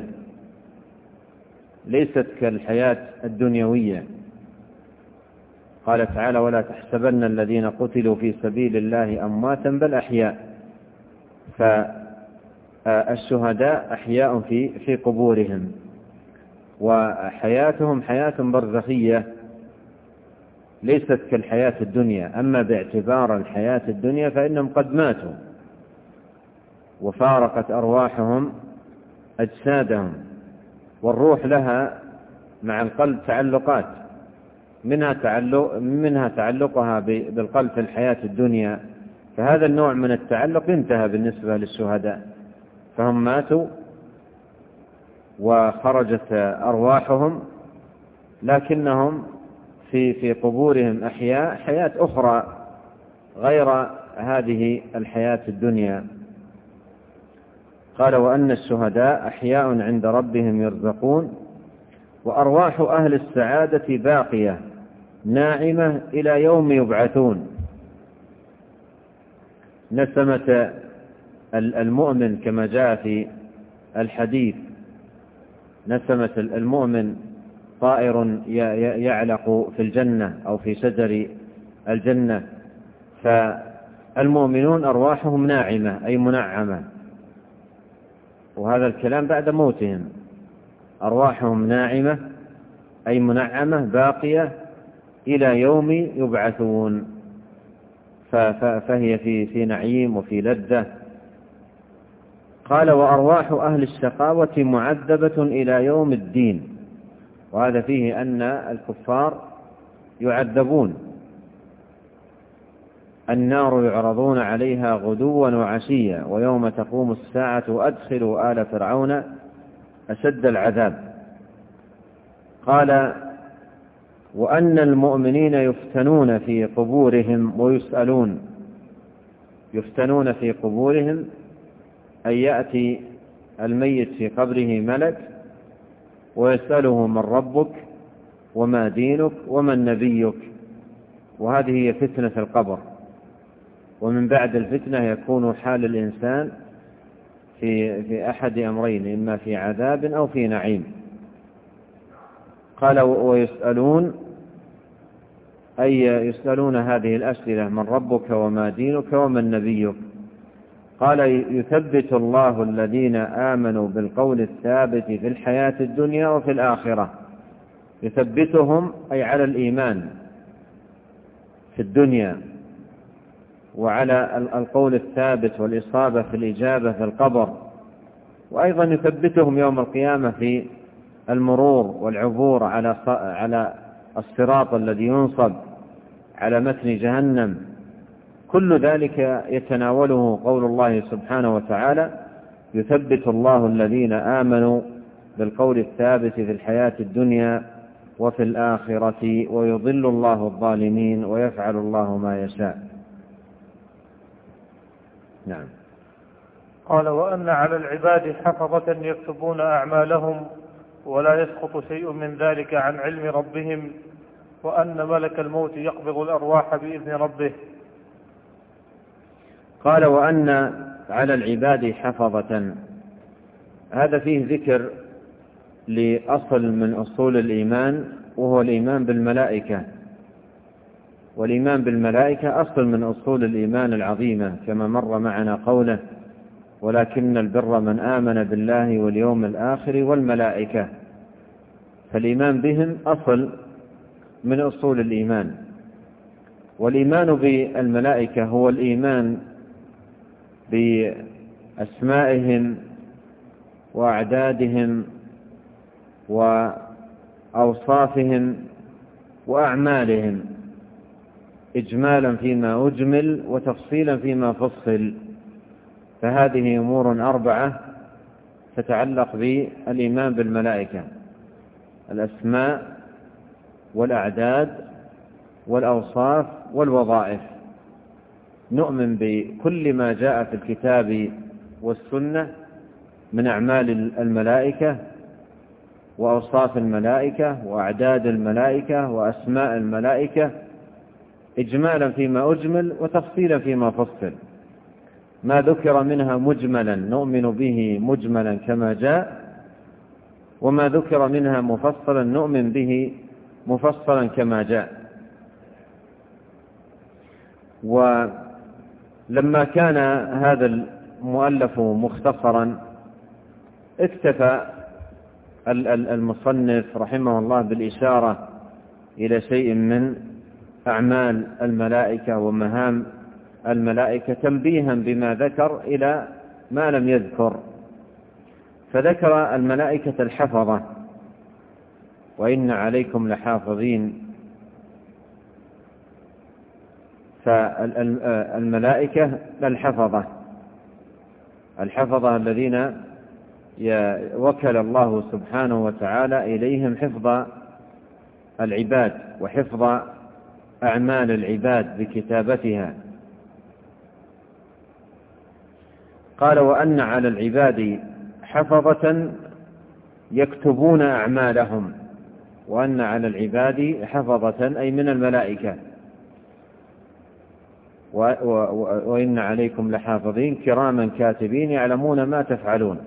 ليست كالحياة الدنيوية. قال تعالى: ولا تحسبن الذين قتلوا في سبيل الله أمواتا بل أحياء. فالشهداء أحياء في قبورهم، وحياتهم حياة برزخية ليست كالحياة الدنيا. أما باعتبار الحياة الدنيا فإنهم قد ماتوا وفارقت أرواحهم أجسادهم، والروح لها مع القلب تعلقات، منها تعلقها بالقلب في الحياة الدنيا، فهذا النوع من التعلق انتهى بالنسبة للشهداء، فهم ماتوا وخرجت أرواحهم، لكنهم في قبورهم أحياء، حياة أخرى غير هذه الحياة الدنيا. قال: وأن الشهداء أحياء عند ربهم يرزقون، وأرواح أهل السعادة باقية ناعمة إلى يوم يبعثون. نسمة المؤمن كما جاء في الحديث، نسمة المؤمن طائر يعلق في الجنة أو في شجر الجنة، فالمؤمنون أرواحهم ناعمة أي منعمة، وهذا الكلام بعد موتهم. أرواحهم ناعمة أي منعمة باقية إلى يوم يبعثون، فهي في نعيم وفي لذة. قال: وأرواح أهل الشقاوة معذبة إلى يوم الدين. وهذا فيه أن الكفار يعذبون، النار يعرضون عليها غدوا وعشيا ويوم تقوم الساعة وأدخلوا آل فرعون أشد العذاب. قال: وأن المؤمنين يفتنون في قبورهم ويسألون. يفتنون في قبورهم أن يأتي الميت في قبره ملك ويسأله: من ربك وما دينك ومن نبيك. وهذه هي فتنة القبر، ومن بعد الفتنة يكون حال الإنسان في أحد أمرين: إما في عذاب أو في نعيم. قال: ويسألون أي يسألون هذه الأسئلة: من ربك وما دينك ومن نبيك. قال: يثبت الله الذين آمنوا بالقول الثابت في الحياة الدنيا وفي الآخرة. يثبتهم أي على الإيمان في الدنيا، وعلى القول الثابت والإصابة في الإجابة في القبر، وأيضا يثبتهم يوم القيامة في المرور والعبور على الصراط الذي ينصب على متن جهنم. كل ذلك يتناوله قول الله سبحانه وتعالى: يثبت الله الذين آمنوا بالقول الثابت في الحياة الدنيا وفي الآخرة ويضل الله الظالمين ويفعل الله ما يشاء. نعم. قال: وأن على العباد حفظة يكتبون أعمالهم ولا يسقط شيء من ذلك عن علم ربهم، وأن ملك الموت يقبض الأرواح بإذن ربه. قال: وأن على العباد حفظة، هذا فيه ذكر لأصل من أصول الإيمان، وهو الإيمان بالملائكة. والإيمان بالملائكة أصل من أصول الإيمان العظيمة، كما مر معنا قوله: ولكن البر من آمن بالله واليوم الآخر والملائكة. فالإيمان بهم أصل من أصول الإيمان. والإيمان بالملائكة هو الإيمان بأسمائهم وأعدادهم وأوصافهم وأعمالهم، إجمالا فيما أجمل وتفصيلا فيما فصل. فهذه أمور 4 تتعلق بالإيمان بالملائكة: الأسماء والأعداد والأوصاف والوظائف. نؤمن بكل ما جاء في الكتاب والسنة من أعمال الملائكة وأوصاف الملائكة وأعداد الملائكة وأسماء الملائكة، إجمالا فيما أجمل وتفصيلا فيما فصل. ما ذكر منها مجملا نؤمن به مجملا كما جاء، وما ذكر منها مفصلا نؤمن به مفصلا كما جاء. ولما كان هذا المؤلف مختصرا، اكتفى المصنف رحمه الله بالإشارة إلى شيء من أعمال الملائكة ومهام الملائكة، تنبيها بما ذكر إلى ما لم يذكر. فذكر الملائكة الحفظة: وإن عليكم لحافظين. فالملائكة الحفظة الذين وكل الله سبحانه وتعالى إليهم حفظ العباد وحفظ أعمال العباد بكتابتها. قال: وأن على العباد حفظة يكتبون أعمالهم. وأن على العباد حفظة أي من الملائكة. وإن عليكم لحافظين كراما كاتبين يعلمون ما تفعلون.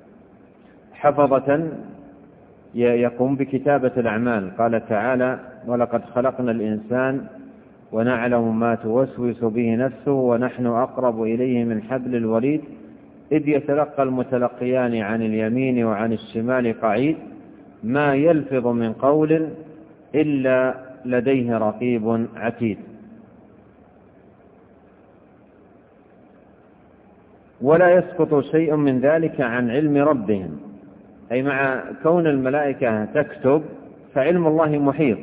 حفظة يقوم بكتابة الأعمال. قال تعالى: ولقد خلقنا الإنسان ونعلم ما توسوس به نفسه ونحن أقرب إليه من حبل الوريد إذ يتلقى المتلقيان عن اليمين وعن الشمال قعيد ما يلفظ من قول إلا لديه رقيب عتيد. ولا يسقط شيء من ذلك عن علم ربهم، أي مع كون الملائكة تكتب فعلم الله محيط.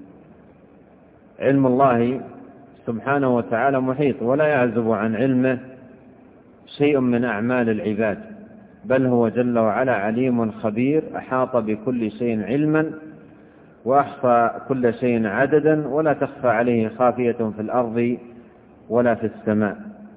علم الله سبحانه وتعالى محيط، ولا يعزب عن علمه شيء من أعمال العباد، بل هو جل وعلا عليم خبير، أحاط بكل شيء علما وأحصى كل شيء عددا، ولا تخفى عليه خافية في الأرض ولا في السماء.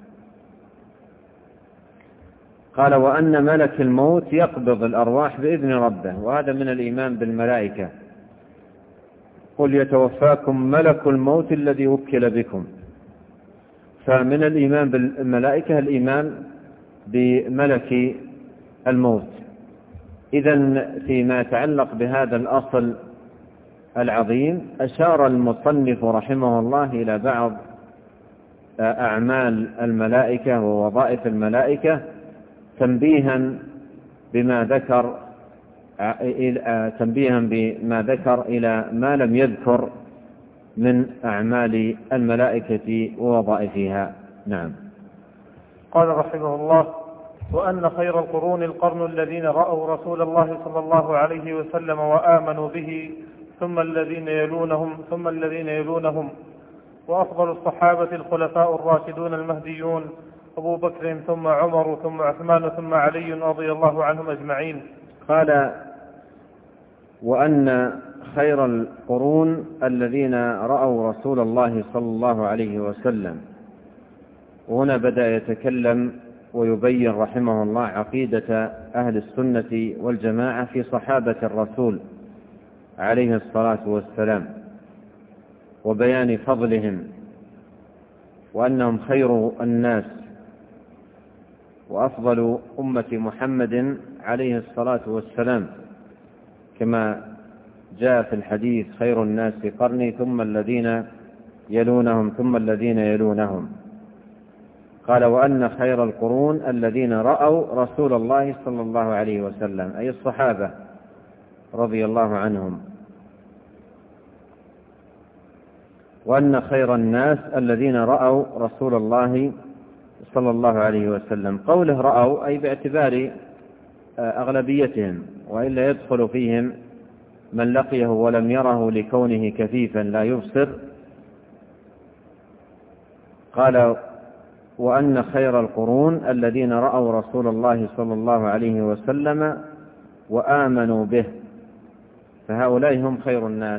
قال: وأن ملك الموت يقبض الأرواح بإذن ربه. وهذا من الإيمان بالملائكة: قل يتوفاكم ملك الموت الذي وكل بكم. فمن الإيمان بالملائكة الإيمان بملك الموت. إذن فيما يتعلق بهذا الأصل العظيم أشار المصنف رحمه الله إلى بعض أعمال الملائكة ووظائف الملائكة تنبيها بما ذكر إلى ما لم يذكر من أعمال الملائكة ووظائفها. نعم. قال رحمه الله: وأن خير القرون القرن الذين رأوا رسول الله صلى الله عليه وسلم وآمنوا به، ثم الذين يلونهم، وأفضل الصحابة الخلفاء الراشدون المهديون، أبو بكر ثم عمر ثم عثمان ثم علي رضي الله عنهم أجمعين. قال: وأن خير القرون الذين رأوا رسول الله صلى الله عليه وسلم. وهنا بدأ يتكلم ويبين رحمه الله عقيدة أهل السنة والجماعة في صحابة الرسول عليه الصلاة والسلام، وبيان فضلهم، وأنهم خير الناس وأفضل أمة محمد عليه الصلاة والسلام، كما جاء في الحديث: خير الناس قرني ثم الذين يلونهم ثم الذين يلونهم. قال: وأن خير القرون الذين رأوا رسول الله صلى الله عليه وسلم، أي الصحابة رضي الله عنهم. وأن خير الناس الذين رأوا رسول الله صلى الله عليه وسلم. قوله رأوا أي باعتبار أغلبيتهم، وإلا يدخل فيهم من لقيه ولم يره لكونه كفيفا لا يبصر. قال: وأن خير القرون الذين رأوا رسول الله صلى الله عليه وسلم وآمنوا به، فهؤلاء هم خير الناس.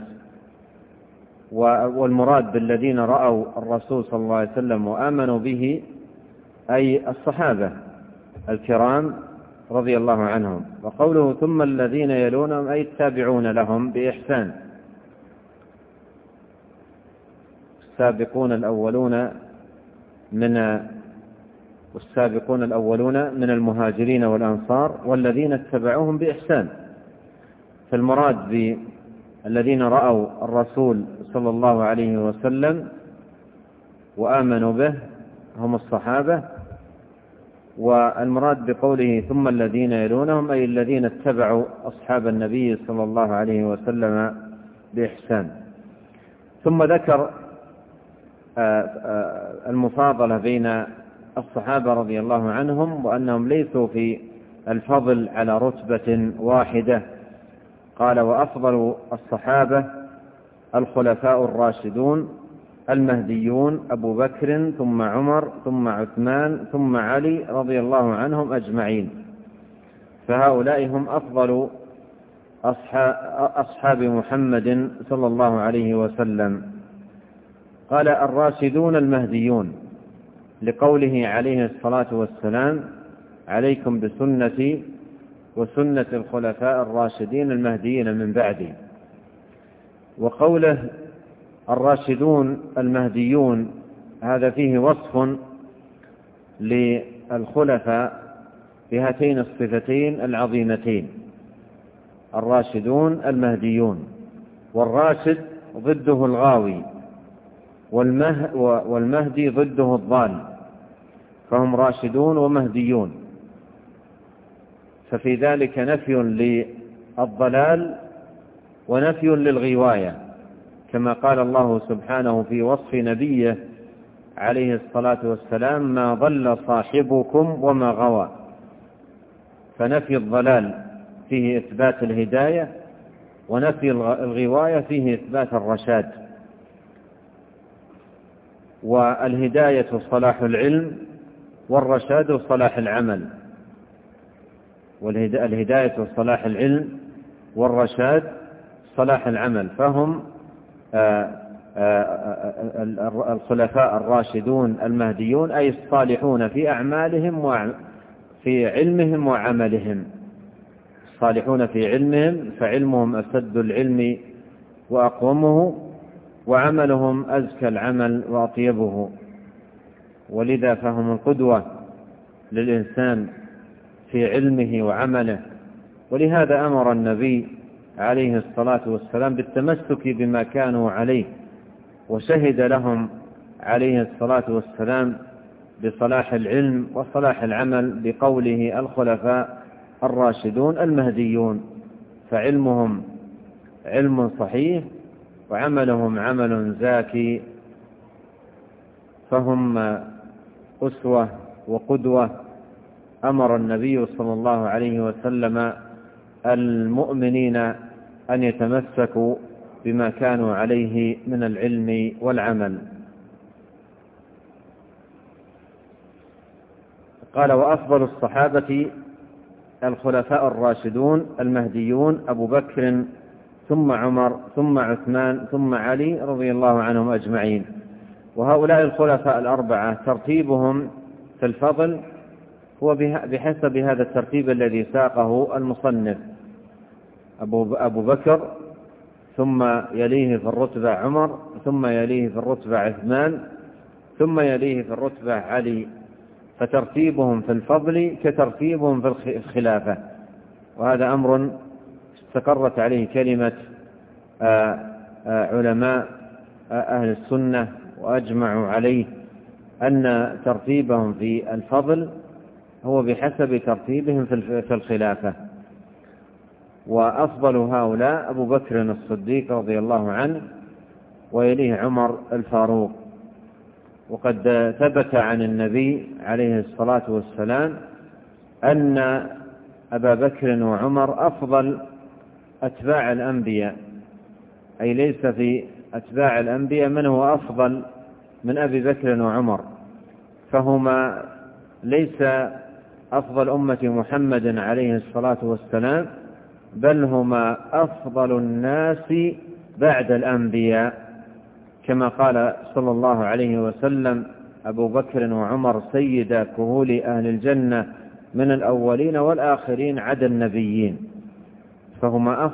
والمراد بالذين رأوا الرسول صلى الله عليه وسلم وآمنوا به أي الصحابة الكرام رضي الله عنهم. وقوله ثم الذين يلونهم أي التابعون لهم بإحسان، السابقون الأولون من المهاجرين والأنصار والذين اتبعوهم بإحسان. فالمراد بالذين رأوا الرسول صلى الله عليه وسلم وآمنوا به هم الصحابة، والمراد بقوله ثم الذين يلونهم أي الذين اتبعوا أصحاب النبي صلى الله عليه وسلم بإحسان. ثم ذكر المفاضلة بين الصحابة رضي الله عنهم، وأنهم ليسوا في الفضل على رتبة واحدة. قال: وأفضل الصحابة الخلفاء الراشدون المهديون، أبو بكر ثم عمر ثم عثمان ثم علي رضي الله عنهم أجمعين. فهؤلاء هم أفضل أصحاب محمد صلى الله عليه وسلم. قال: الراشدون المهديون، لقوله عليه الصلاة والسلام: عليكم بسنتي وسنة الخلفاء الراشدين المهديين من بعدي. وقوله الراشدون المهديون هذا فيه وصف للخلفاء بهاتين الصفتين العظيمتين: الراشدون المهديون. والراشد ضده الغاوي، والمهدي ضده الضال، فهم راشدون ومهديون. ففي ذلك نفي للضلال ونفي للغواية، كما قال الله سبحانه في وصف نبيه عليه الصلاة والسلام: ما ضل صاحبكم وما غوى. فنفي الضلال فيه إثبات الهداية، ونفي الغواية فيه إثبات الرشاد. والهداية صلاح العلم، والرشاد صلاح العمل. والهداية صلاح العلم، والرشاد صلاح العمل. فهم الخلفاء الراشدون المهديون أي الصالحون في أعمالهم وفي علمهم وعملهم. الصالحون في علمهم، فعلمهم أسد العلم وأقومه، وعملهم أزكى العمل وأطيبه. ولذا فهم القدوة للإنسان في علمه وعمله. ولهذا أمر النبي عليه الصلاة والسلام بالتمسك بما كانوا عليه، وشهد لهم عليه الصلاة والسلام بصلاح العلم وصلاح العمل بقوله الخلفاء الراشدون المهديون. فعلمهم علم صحيح، وعملهم عمل زاكي، فهم أسوة وقدوة. أمر النبي صلى الله عليه وسلم المؤمنين أن يتمسكوا بما كانوا عليه من العلم والعمل. قال: وأفضل الصحابة الخلفاء الراشدون المهديون أبو بكر ثم عمر ثم عثمان ثم علي رضي الله عنهم أجمعين. وهؤلاء الخلفاء الأربعة ترتيبهم في الفضل هو بحسب هذا الترتيب الذي ساقه المصنف: أبو بكر، ثم يليه في الرتبة عمر، ثم يليه في الرتبة عثمان، ثم يليه في الرتبة علي. فترتيبهم في الفضل كترتيبهم في الخلافة، وهذا أمر استقرت عليه كلمة علماء أهل السنة وأجمعوا عليه أن ترتيبهم في الفضل هو بحسب ترتيبهم في الخلافة. وأفضل هؤلاء أبو بكر الصديق رضي الله عنه، ويليه عمر الفاروق. وقد ثبت عن النبي عليه الصلاة والسلام أن أبا بكر وعمر أفضل أتباع الأنبياء، أي ليس في أتباع الأنبياء من هو أفضل من أبي بكر وعمر، فهما ليس أفضل أمة محمد عليه الصلاة والسلام، بل هما أفضل الناس بعد الأنبياء، كما قال صلى الله عليه وسلم: أبو بكر وعمر سيدا كهول أهل الجنة من الأولين والآخرين عدا النبيين. فهما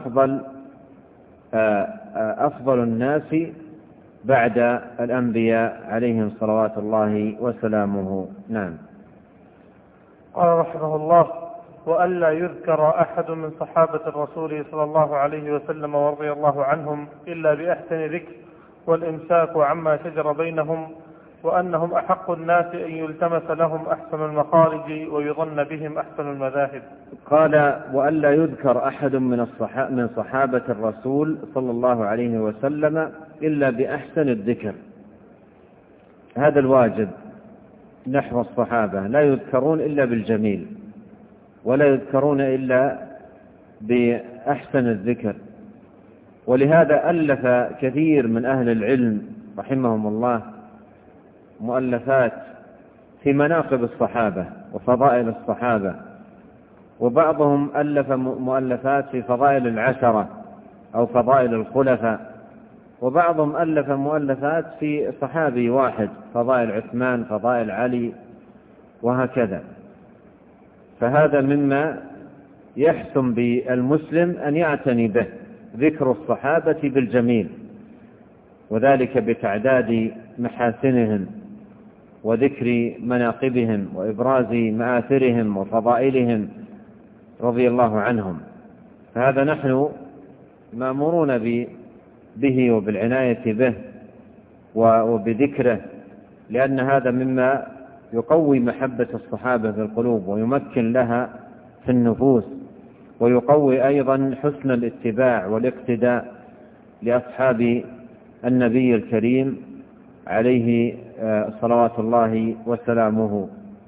أفضل الناس بعد الأنبياء عليهم صلوات الله وسلامه. نعم. قال رحمه الله: وألا يذكر أحد من صحابة الرسول صلى الله عليه وسلم ورضي الله عنهم إلا بأحسن ذكر والإمساك عما شجر بينهم، وأنهم أحق الناس أن يلتمس لهم أحسن المخارج ويظن بهم أحسن المذاهب. قال: وألا يذكر أحد من صحابة الرسول صلى الله عليه وسلم إلا بأحسن الذكر. هذا الواجب نحو الصحابة، لا يذكرون إلا بالجميل، ولا يذكرون إلا بأحسن الذكر. ولهذا ألف كثير من أهل العلم رحمهم الله مؤلفات في مناقب الصحابة وفضائل الصحابة، وبعضهم ألف مؤلفات في فضائل العشرة أو فضائل الخلفاء، وبعضهم ألف مؤلفات في صحابي واحد، فضائل عثمان، فضائل علي، وهكذا. فهذا مما يحسن بالمسلم أن يعتني به، ذكر الصحابة بالجميل، وذلك بتعداد محاسنهم وذكر مناقبهم وإبراز مآثرهم وفضائلهم رضي الله عنهم. فهذا نحن مأمورون به وبالعناية به وبذكره، لأن هذا مما يقوي محبة الصحابة في القلوب ويمكن لها في النفوس، ويقوي أيضا حسن الاتباع والاقتداء لأصحاب النبي الكريم عليه صلوات الله وسلامه.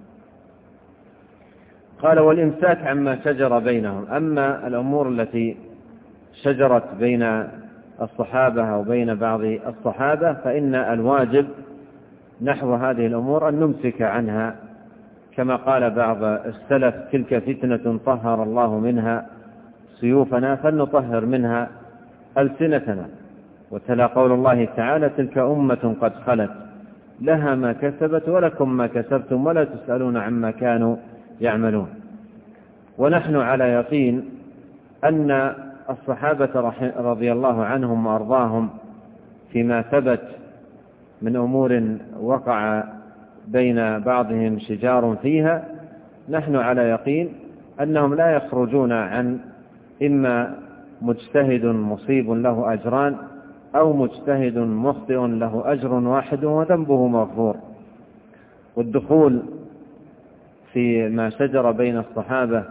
قال: والإمساك عما شجر بينهم. أما الأمور التي شجرت بين الصحابة أو بين بعض الصحابة فإن الواجب نحو هذه الأمور أن نمسك عنها، كما قال بعض السلف: تلك فتنة طهر الله منها سيوفنا فلنطهر منها ألسنتنا. وتلا قول الله تعالى: تلك أمة قد خلت لها ما كسبت ولكم ما كسبتم ولا تسألون عما كانوا يعملون. ونحن على يقين أن الصحابة رضي الله عنهم وأرضاهم فيما ثبت من أمور وقع بين بعضهم شجار فيها، نحن على يقين أنهم لا يخرجون عن إما مجتهد مصيب له أجران، أو مجتهد مخطئ له أجر واحد وذنبه مغفور. والدخول في ما شجر بين الصحابة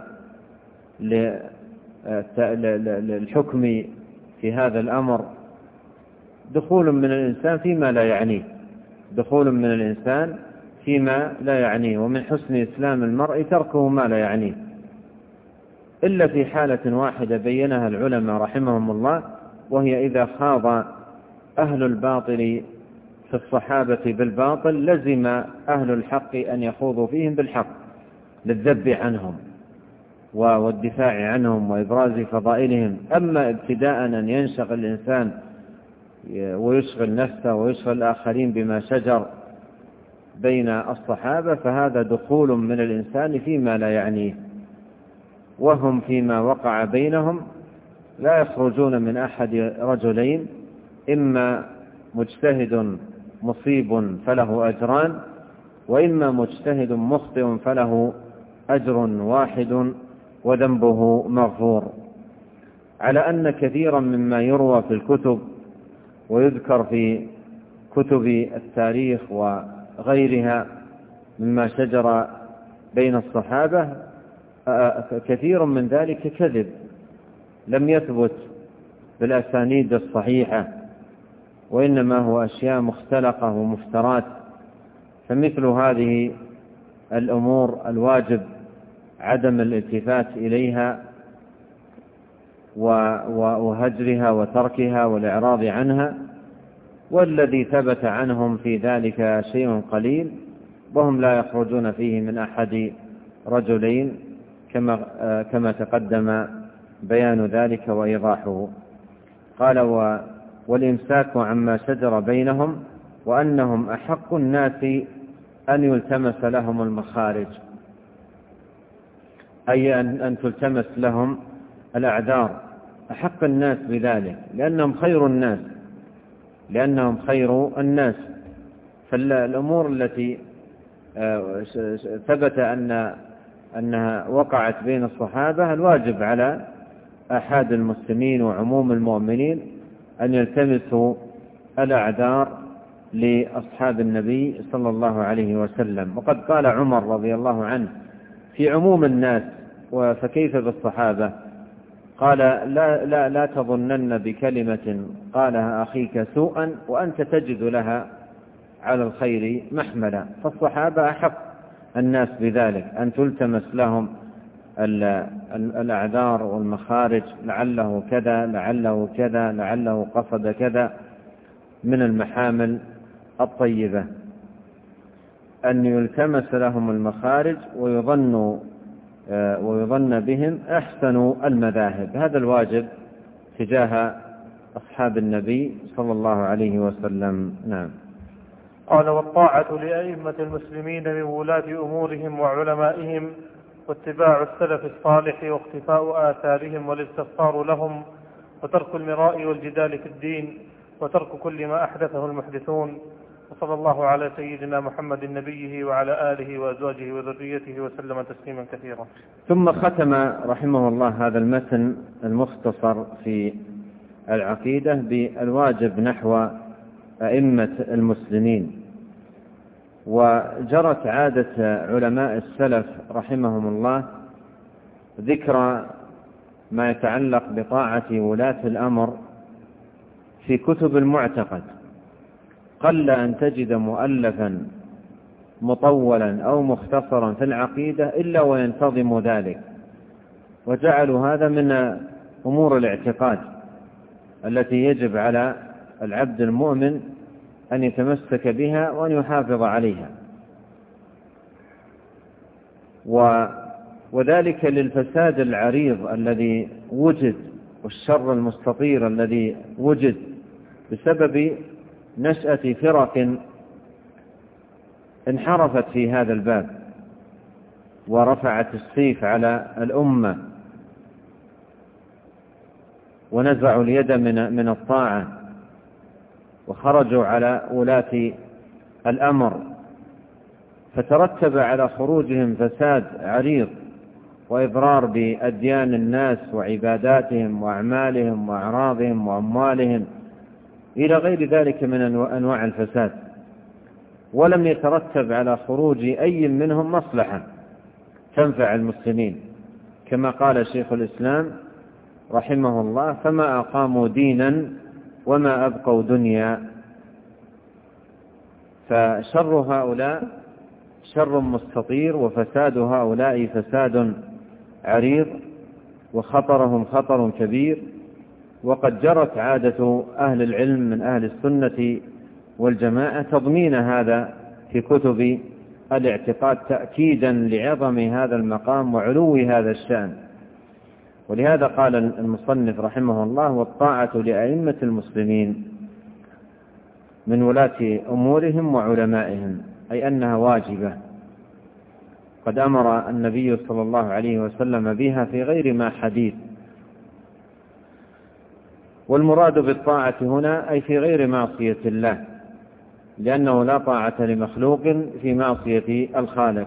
للحكم في هذا الأمر دخول من الإنسان فيما لا يعنيه، دخول من الإنسان فيما لا يعنيه، ومن حسن إسلام المرء تركه ما لا يعنيه، إلا في حالة واحدة بينها العلماء رحمهم الله، وهي إذا خاض أهل الباطل في الصحابة بالباطل لزم أهل الحق أن يخوضوا فيهم بالحق للذب عنهم والدفاع عنهم وإبراز فضائلهم. أما ابتداء أن ينشغل الإنسان ويشغل نفسه ويشغل الآخرين بما شجر بين الصحابة فهذا دخول من الإنسان فيما لا يعنيه، وهم فيما وقع بينهم لا يخرجون من أحد رجلين، إما مجتهد مصيب فله أجران، وإما مجتهد مخطئ فله أجر واحد وذنبه مغفور. على أن كثيرا مما يروى في الكتب ويذكر في كتب التاريخ وغيرها مما شجر بين الصحابة كثير من ذلك كذب لم يثبت بالأسانيد الصحيحة، وإنما هو أشياء مختلقة ومفترات. فمثل هذه الأمور الواجب عدم الالتفات إليها وهجرها وتركها والإعراض عنها، والذي ثبت عنهم في ذلك شيء قليل، وهم لا يخرجون فيه من أحد رجلين كما تقدم بيان ذلك وإيضاحه. قال والإمساك عما شجر بينهم وأنهم أحق الناس أن يلتمس لهم المخارج، أي أن تلتمس لهم الأعذار، أحق الناس بذلك لأنهم خير الناس. فالأمور التي ثبت أنها وقعت بين الصحابة الواجب على أحد المسلمين وعموم المؤمنين أن يلتمسوا الأعذار لأصحاب النبي صلى الله عليه وسلم. وقد قال عمر رضي الله عنه في عموم الناس فكيف بالصحابة؟ قال لا تظنن بكلمة قالها أخيك سوءا وأنت تجد لها على الخير محملا. فالصحابة أحق الناس بذلك، أن تلتمس لهم الأعذار والمخارج، لعله كذا لعله كذا لعله قصد كذا من المحامل الطيبة، أن يلتمس لهم المخارج ويظن بهم أحسن المذاهب. هذا الواجب تجاه أصحاب النبي صلى الله عليه وسلم. نعم. قال والطاعة لأئمة المسلمين من ولاة أمورهم وعلمائهم، واتباع السلف الصالح واقتفاء آثارهم والاستغفار لهم، وترك المراء والجدال في الدين، وترك كل ما أحدثه المحدثون. وصلى الله على سيدنا محمد نبيه وعلى آله وأزواجه وذريته وسلم تسليما كثيرا. ثم ختم رحمه الله هذا المتن المختصر في العقيدة بالواجب نحو أئمة المسلمين. وجرت عادة علماء السلف رحمهم الله ذكر ما يتعلق بطاعة ولاة الأمر في كتب المعتقد، قل أن تجد مؤلفا مطولا أو مختصرا في العقيدة إلا وينتظم ذلك، وجعلوا هذا من أمور الاعتقاد التي يجب على العبد المؤمن أن يتمسك بها وأن يحافظ عليها، وذلك للفساد العريض الذي وجد والشر المستطير الذي وجد بسبب نشأة فرق انحرفت في هذا الباب ورفعت السيف على الأمة ونزعوا اليد من الطاعة وخرجوا على ولاة الأمر، فترتب على خروجهم فساد عريض وإضرار بأديان الناس وعباداتهم وأعمالهم وأعراضهم وأموالهم إلى غير ذلك من أنواع الفساد، ولم يترتب على خروج أي منهم مصلحة تنفع المسلمين، كما قال شيخ الإسلام رحمه الله: فما أقاموا دينا وما أبقوا دنيا. فشر هؤلاء شر مستطير، وفساد هؤلاء فساد عريض، وخطرهم خطر كبير. وقد جرت عادة أهل العلم من أهل السنة والجماعة تضمين هذا في كتب الاعتقاد تأكيدا لعظم هذا المقام وعلو هذا الشأن. ولهذا قال المصنف رحمه الله: والطاعة لأئمة المسلمين من ولاة أمورهم وعلمائهم، أي أنها واجبة، قد أمر النبي صلى الله عليه وسلم بها في غير ما حديث. والمراد بالطاعة هنا أي في غير معصية الله، لأنه لا طاعة لمخلوق في معصية الخالق.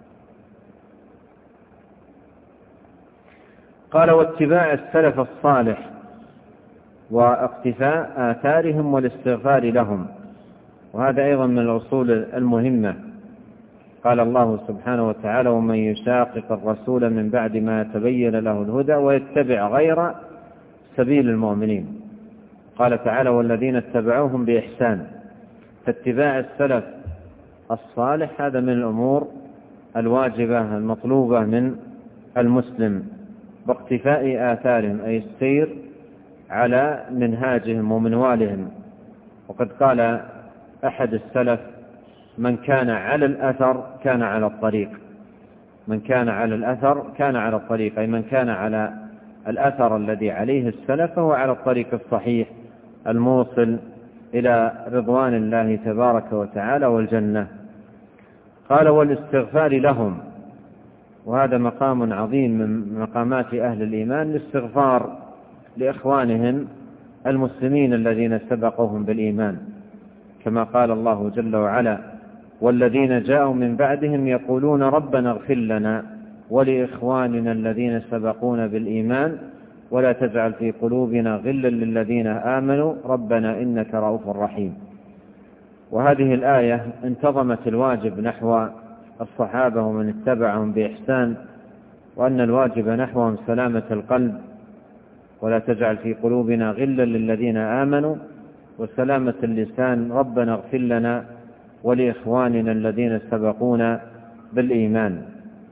قال: واتباع السلف الصالح واقتفاء آثارهم والاستغفار لهم، وهذا أيضا من الأصول المهمة. قال الله سبحانه وتعالى: ومن يشاقق الرسول من بعد ما تبين له الهدى ويتبع غير سبيل المؤمنين. قال تعالى: والذين اتبعوهم بإحسان. فاتباع السلف الصالح هذا من الأمور الواجبة المطلوبة من المسلم، باقتفاء آثارهم أي السير على منهاجهم ومنوالهم. وقد قال أحد السلف: من كان على الأثر كان على الطريق. من كان على الأثر كان على الطريق، أي من كان على الأثر الذي عليه السلف فهو على الطريق الصحيح الموصل إلى رضوان الله تبارك وتعالى والجنة. قال: والاستغفار لهم، وهذا مقام عظيم من مقامات أهل الإيمان، الاستغفار لإخوانهم المسلمين الذين سبقوهم بالإيمان، كما قال الله جل وعلا: والذين جاءوا من بعدهم يقولون ربنا اغفر لنا ولإخواننا الذين سبقونا بالإيمان ولا تجعل في قلوبنا غلا للذين آمنوا ربنا إنك رؤوف رحيم. وهذه الآية انتظمت الواجب نحو الصحابة ومن اتبعهم بإحسان، وأن الواجب نحوهم سلامة القلب، ولا تجعل في قلوبنا غلا للذين آمنوا، وسلامة اللسان ربنا اغفر لنا ولإخواننا الذين سبقونا بالإيمان.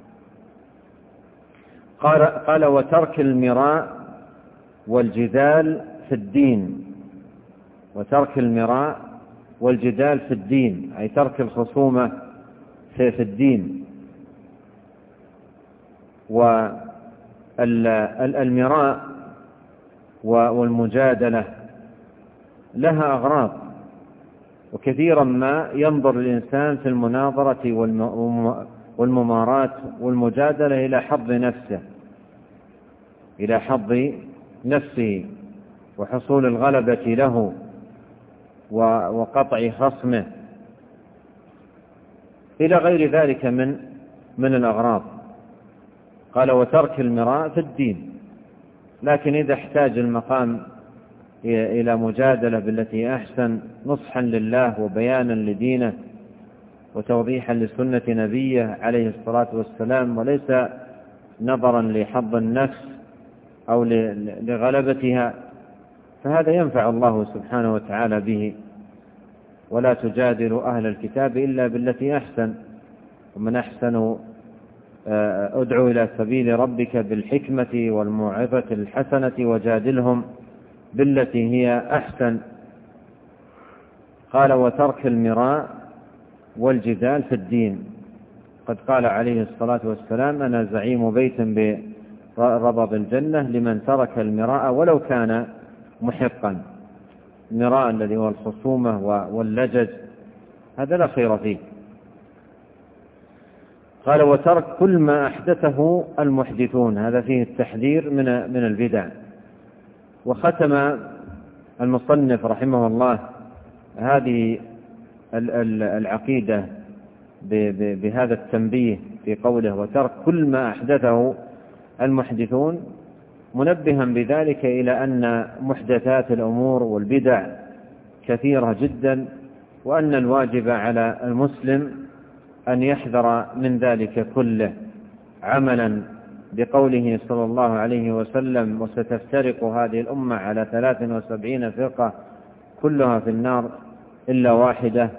قال: وترك المراء والجدال في الدين. وترك المراء والجدال في الدين أي ترك الخصومة في الدين. والمراء والمجادلة لها أغراض، وكثيرا ما ينظر الإنسان في المناظرة والممارات والمجادلة إلى حظ نفسه وحصول الغلبة له وقطع خصمه إلى غير ذلك من الأغراض. قال: وترك المراء في الدين. لكن إذا احتاج المقام إلى مجادلة بالتي أحسن نصحا لله وبيانا لدينه وتوضيحا لسنة نبيه عليه الصلاة والسلام، وليس نظرا لحظ النفس أو لغلبتها، فهذا ينفع الله سبحانه وتعالى به. ولا تجادل أهل الكتاب إلا بالتي أحسن، ومن أحسن ادعو إلى سبيل ربك بالحكمة والموعظة الحسنة وجادلهم بالتي هي أحسن. قال: وترك المراء والجدال في الدين. قد قال عليه الصلاة والسلام: أنا زعيم بيت بربض الجنة لمن ترك المراء ولو كان محقا. المراء الذي هو الخصومة واللجج هذا لا خير فيه. قال: وترك كل ما أحدثه المحدثون. هذا فيه التحذير من البدع. وختم المصنف رحمه الله هذه العقيدة بهذا التنبيه في قوله: وترك كل ما أحدثه المحدثون، منبها بذلك إلى أن محدثات الأمور والبدع كثيرة جدا، وأن الواجب على المسلم أن يحذر من ذلك كله، عملا بقوله صلى الله عليه وسلم: وستفترق هذه الأمة على 73 فرقة كلها في النار إلا واحدة،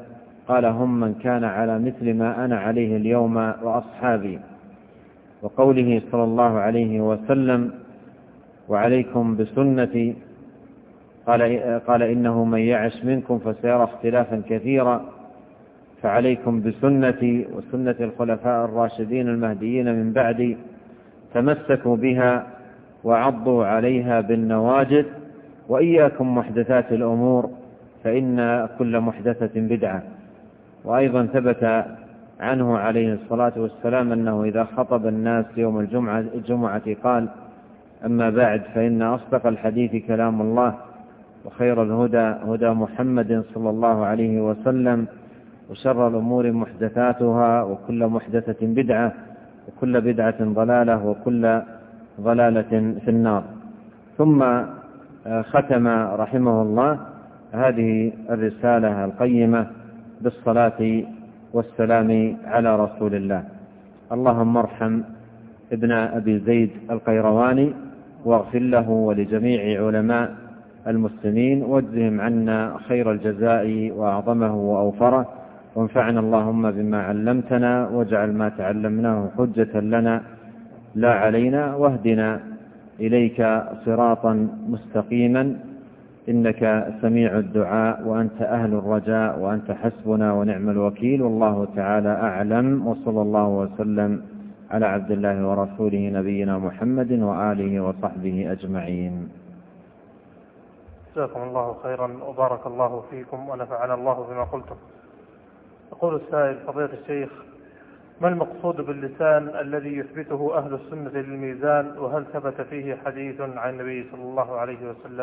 قال هم من كان على مثل ما أنا عليه اليوم وأصحابي. وقوله صلى الله عليه وسلم وعليكم بسنتي قال إنه من يعش منكم فسيرى اختلافا كثيرا فعليكم بسنتي وسنة الخلفاء الراشدين المهديين من بعدي تمسكوا بها وعضوا عليها بالنواجذ وإياكم محدثات الأمور فإن كل محدثة بدعة. وأيضا ثبت عنه عليه الصلاة والسلام أنه إذا خطب الناس يوم الجمعة قال أما بعد فإن أصدق الحديث كلام الله وخير الهدى هدى محمد صلى الله عليه وسلم وشر الأمور محدثاتها وكل محدثة بدعة وكل بدعة ضلالة وكل ضلالة في النار. ثم ختم رحمه الله هذه الرسالة القيمة بالصلاة والسلام على رسول الله. اللهم ارحم ابن أبي زيد القيرواني واغفر له ولجميع علماء المسلمين واجزهم عنا خير الجزاء وأعظمه وأوفره، وانفعنا اللهم بما علمتنا واجعل ما تعلمناه حجة لنا لا علينا، واهدنا إليك صراطا مستقيما إنك سميع الدعاء وأنت أهل الرجاء وأنت حسبنا ونعم الوكيل. والله تعالى أعلم، وصلى الله وسلم على عبد الله ورسوله نبينا محمد وآله وصحبه أجمعين. جزاكم الله خيرا وبارك الله فيكم ونفعنا الله بما قلتم. يقول السائل فضيلة الشيخ: ما المقصود باللسان الذي يثبته أهل السنة للميزان، وهل ثبت فيه حديث عن النبي صلى الله عليه وسلم؟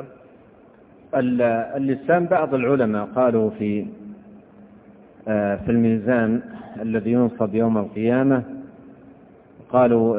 اللسان بعض العلماء قالوا في الميزان الذي ينصب يوم القيامة قالوا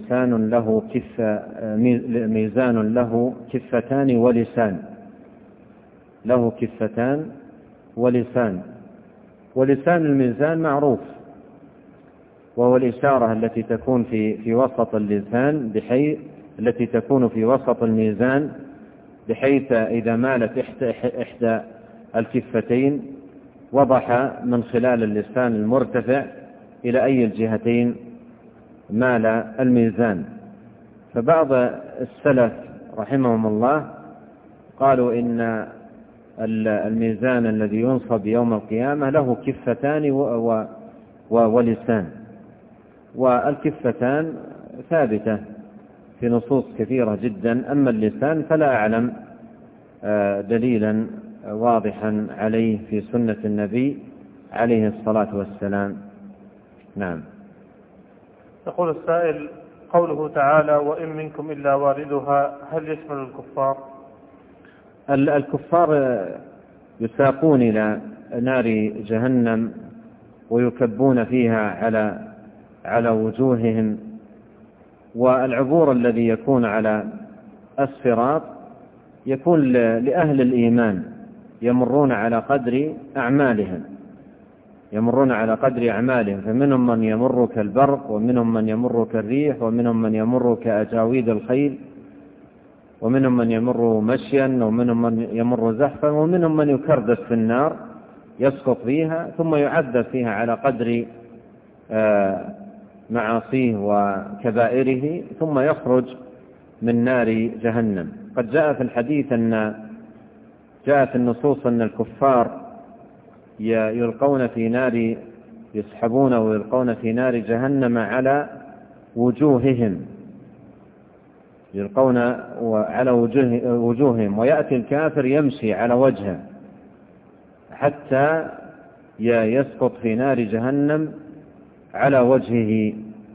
ميزان له كفتان ولسان، له كفتان ولسان. ولسان الميزان معروف، وهو الإشارة التي تكون في وسط اللسان التي تكون في وسط الميزان، بحيث إذا مالت إحدى الكفتين وضح من خلال اللسان المرتفع إلى أي الجهتين مال الميزان. فبعض السلف رحمهم الله قالوا إن الميزان الذي ينصب يوم القيامة له كفتان ولسان، والكفتان ثابتة في نصوص كثيرة جدا، أما اللسان فلا أعلم دليلا واضحا عليه في سنة النبي عليه الصلاة والسلام. نعم. يقول السائل: قوله تعالى وإن منكم إلا واردها، هل يشمل الكفار؟ الكفار يساقون إلى نار جهنم ويكبون فيها على وجوههم، والعبور الذي يكون على الصراط يكون لأهل الإيمان، يمرون على قدر أعمالهم، فمنهم من يمر كالبرق، ومنهم من يمر كالريح، ومنهم من يمر كأجاويد الخيل، ومنهم من يمر مشيا، ومنهم من يمر زحفا، ومنهم من يكردس في النار يسقط فيها ثم يعذب فيها على قدر معاصيه وكبائره ثم يخرج من نار جهنم. قد جاء في الحديث جاءت النصوص أن الكفار يسحبون ويلقون في نار جهنم على وجوههم، يلقون على وجوههم، ويأتي الكافر يمشي على وجهه حتى يسقط في نار جهنم على وجهه.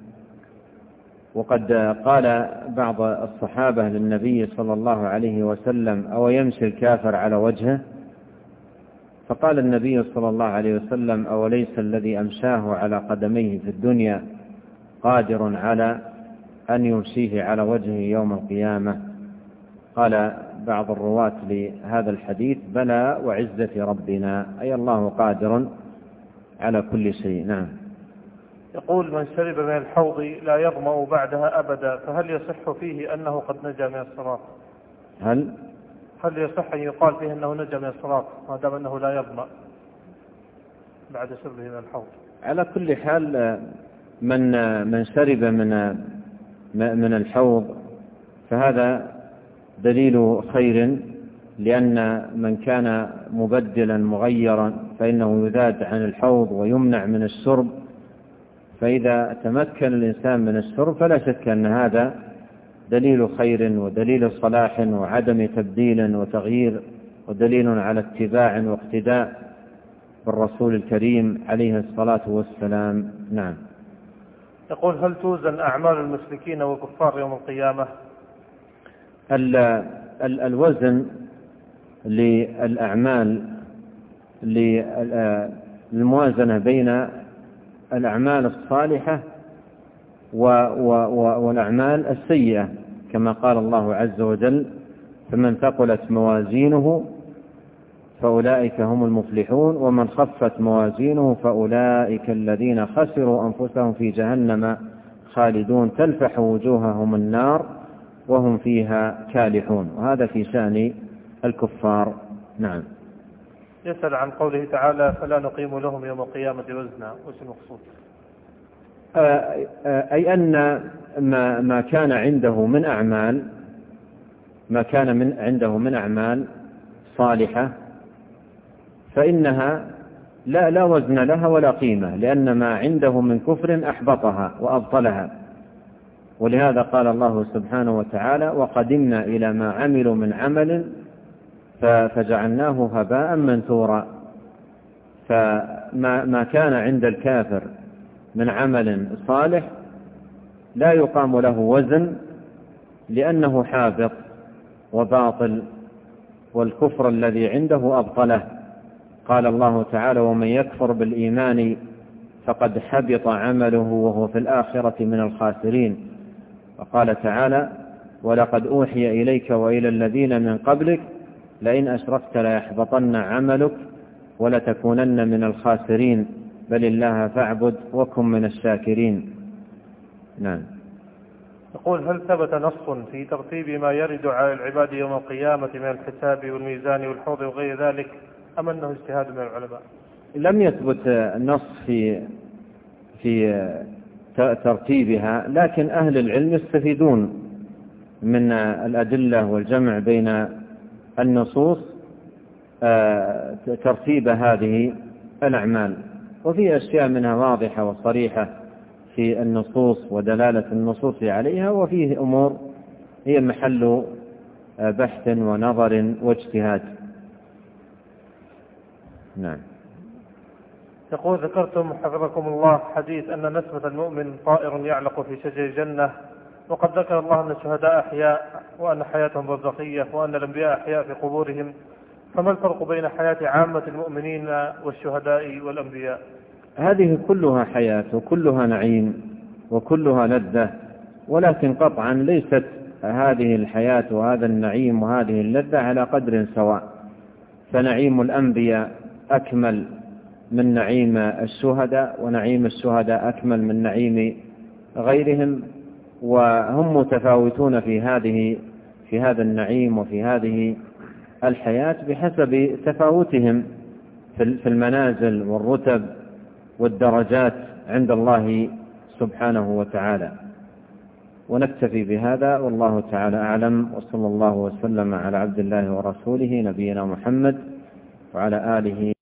وقد قال بعض الصحابة للنبي صلى الله عليه وسلم: أو يمشي الكافر على وجهه؟ فقال النبي صلى الله عليه وسلم: أوليس الذي أمشاه على قدميه في الدنيا قادر على أن يمشيه على وجهه يوم القيامة؟ قال بعض الرواة لهذا الحديث: بلى وعزة ربنا، أي الله قادر على كل شيء. نعم. يقول: من شرب من الحوض لا يظمأ بعدها أبدا، فهل يصح فيه أنه قد نجا من الصراط؟ هل يصح أن يقال فيه أنه نجا من الصراط ما دام أنه لا يظمأ؟ بعد شربه من الحوض؟ على كل حال من شرب من الحوض فهذا دليل خير، لأن من كان مبدلا مغيرا فإنه يذاد عن الحوض ويمنع من الشرب، فإذا تمكن الإنسان من الشرب فلا شك أن هذا دليل خير ودليل صلاح وعدم تبديل وتغيير، ودليل على اتباع واقتداء بالرسول الكريم عليه الصلاة والسلام. نعم. يقول: هل توزن أعمال المشركين والكفار يوم القيامة؟ الوزن للأعمال للموازنة بين الأعمال الصالحة والأعمال السيئة، كما قال الله عز وجل: فمن ثقلت موازينه فأولئك هم المفلحون ومن خفت موازينه فأولئك الذين خسروا أنفسهم في جهنم خالدون تلفح وجوههم النار وهم فيها كالحون. وهذا في شأن الكفار. نعم. يسأل عن قوله تعالى: فلا نقيم لهم يوم القيامة وزنا، وش المقصود؟ أي أن ما كان عنده من أعمال صالحة فإنها لا وزن لها ولا قيمة، لأن ما عنده من كفر أحبطها وأبطلها. ولهذا قال الله سبحانه وتعالى: وقدمنا إلى ما عملوا من عمل فجعلناه هباء منثورا. فما كان عند الكافر من عمل صالح لا يقام له وزن، لأنه حابط وباطل، والكفر الذي عنده أبطله. قال الله تعالى: ومن يكفر بالإيمان فقد حبط عمله وهو في الآخرة من الخاسرين. وقال تعالى: ولقد أوحي إليك وإلى الذين من قبلك لئن أشركت ليحبطن عملك ولتكونن من الخاسرين بل الله فاعبد وكن من الشاكرين. نعم. يقول: هل ثبت نص في ترتيب ما يرد على العباد يوم القيامة من الحساب والميزان والحوض وغير ذلك، أم أنه اجتهاد من العلماء؟ لم يثبت نص في ترتيبها، لكن أهل العلم يستفيدون من الأدلة والجمع بين النصوص ترتيب هذه الأعمال. وفي أشياء منها واضحة وصريحة في النصوص ودلالة النصوص عليها، وفيه أمور هي محل بحث ونظر واجتهاد. نعم. يقول: ذكرتم حفظكم الله حديث أن نسمة المؤمن طائر يعلق في شجر الجنة، وقد ذكر الله أن الشهداء أحياء وأن حياتهم برزخية وأن الأنبياء أحياء في قبورهم، فما الفرق بين حياة عامة المؤمنين والشهداء والأنبياء؟ هذه كلها حياة وكلها نعيم وكلها لذة، ولكن قطعا ليست هذه الحياة وهذا النعيم وهذه اللذة على قدر سواء. فنعيم الأنبياء أكمل من نعيم الشهداء، ونعيم الشهداء أكمل من نعيم غيرهم، وهم متفاوتون في هذا النعيم وفي هذه الحياة بحسب تفاوتهم في المنازل والرتب والدرجات عند الله سبحانه وتعالى. ونكتفي بهذا والله تعالى أعلم، وصلى الله وسلم على عبد الله ورسوله نبينا محمد وعلى آله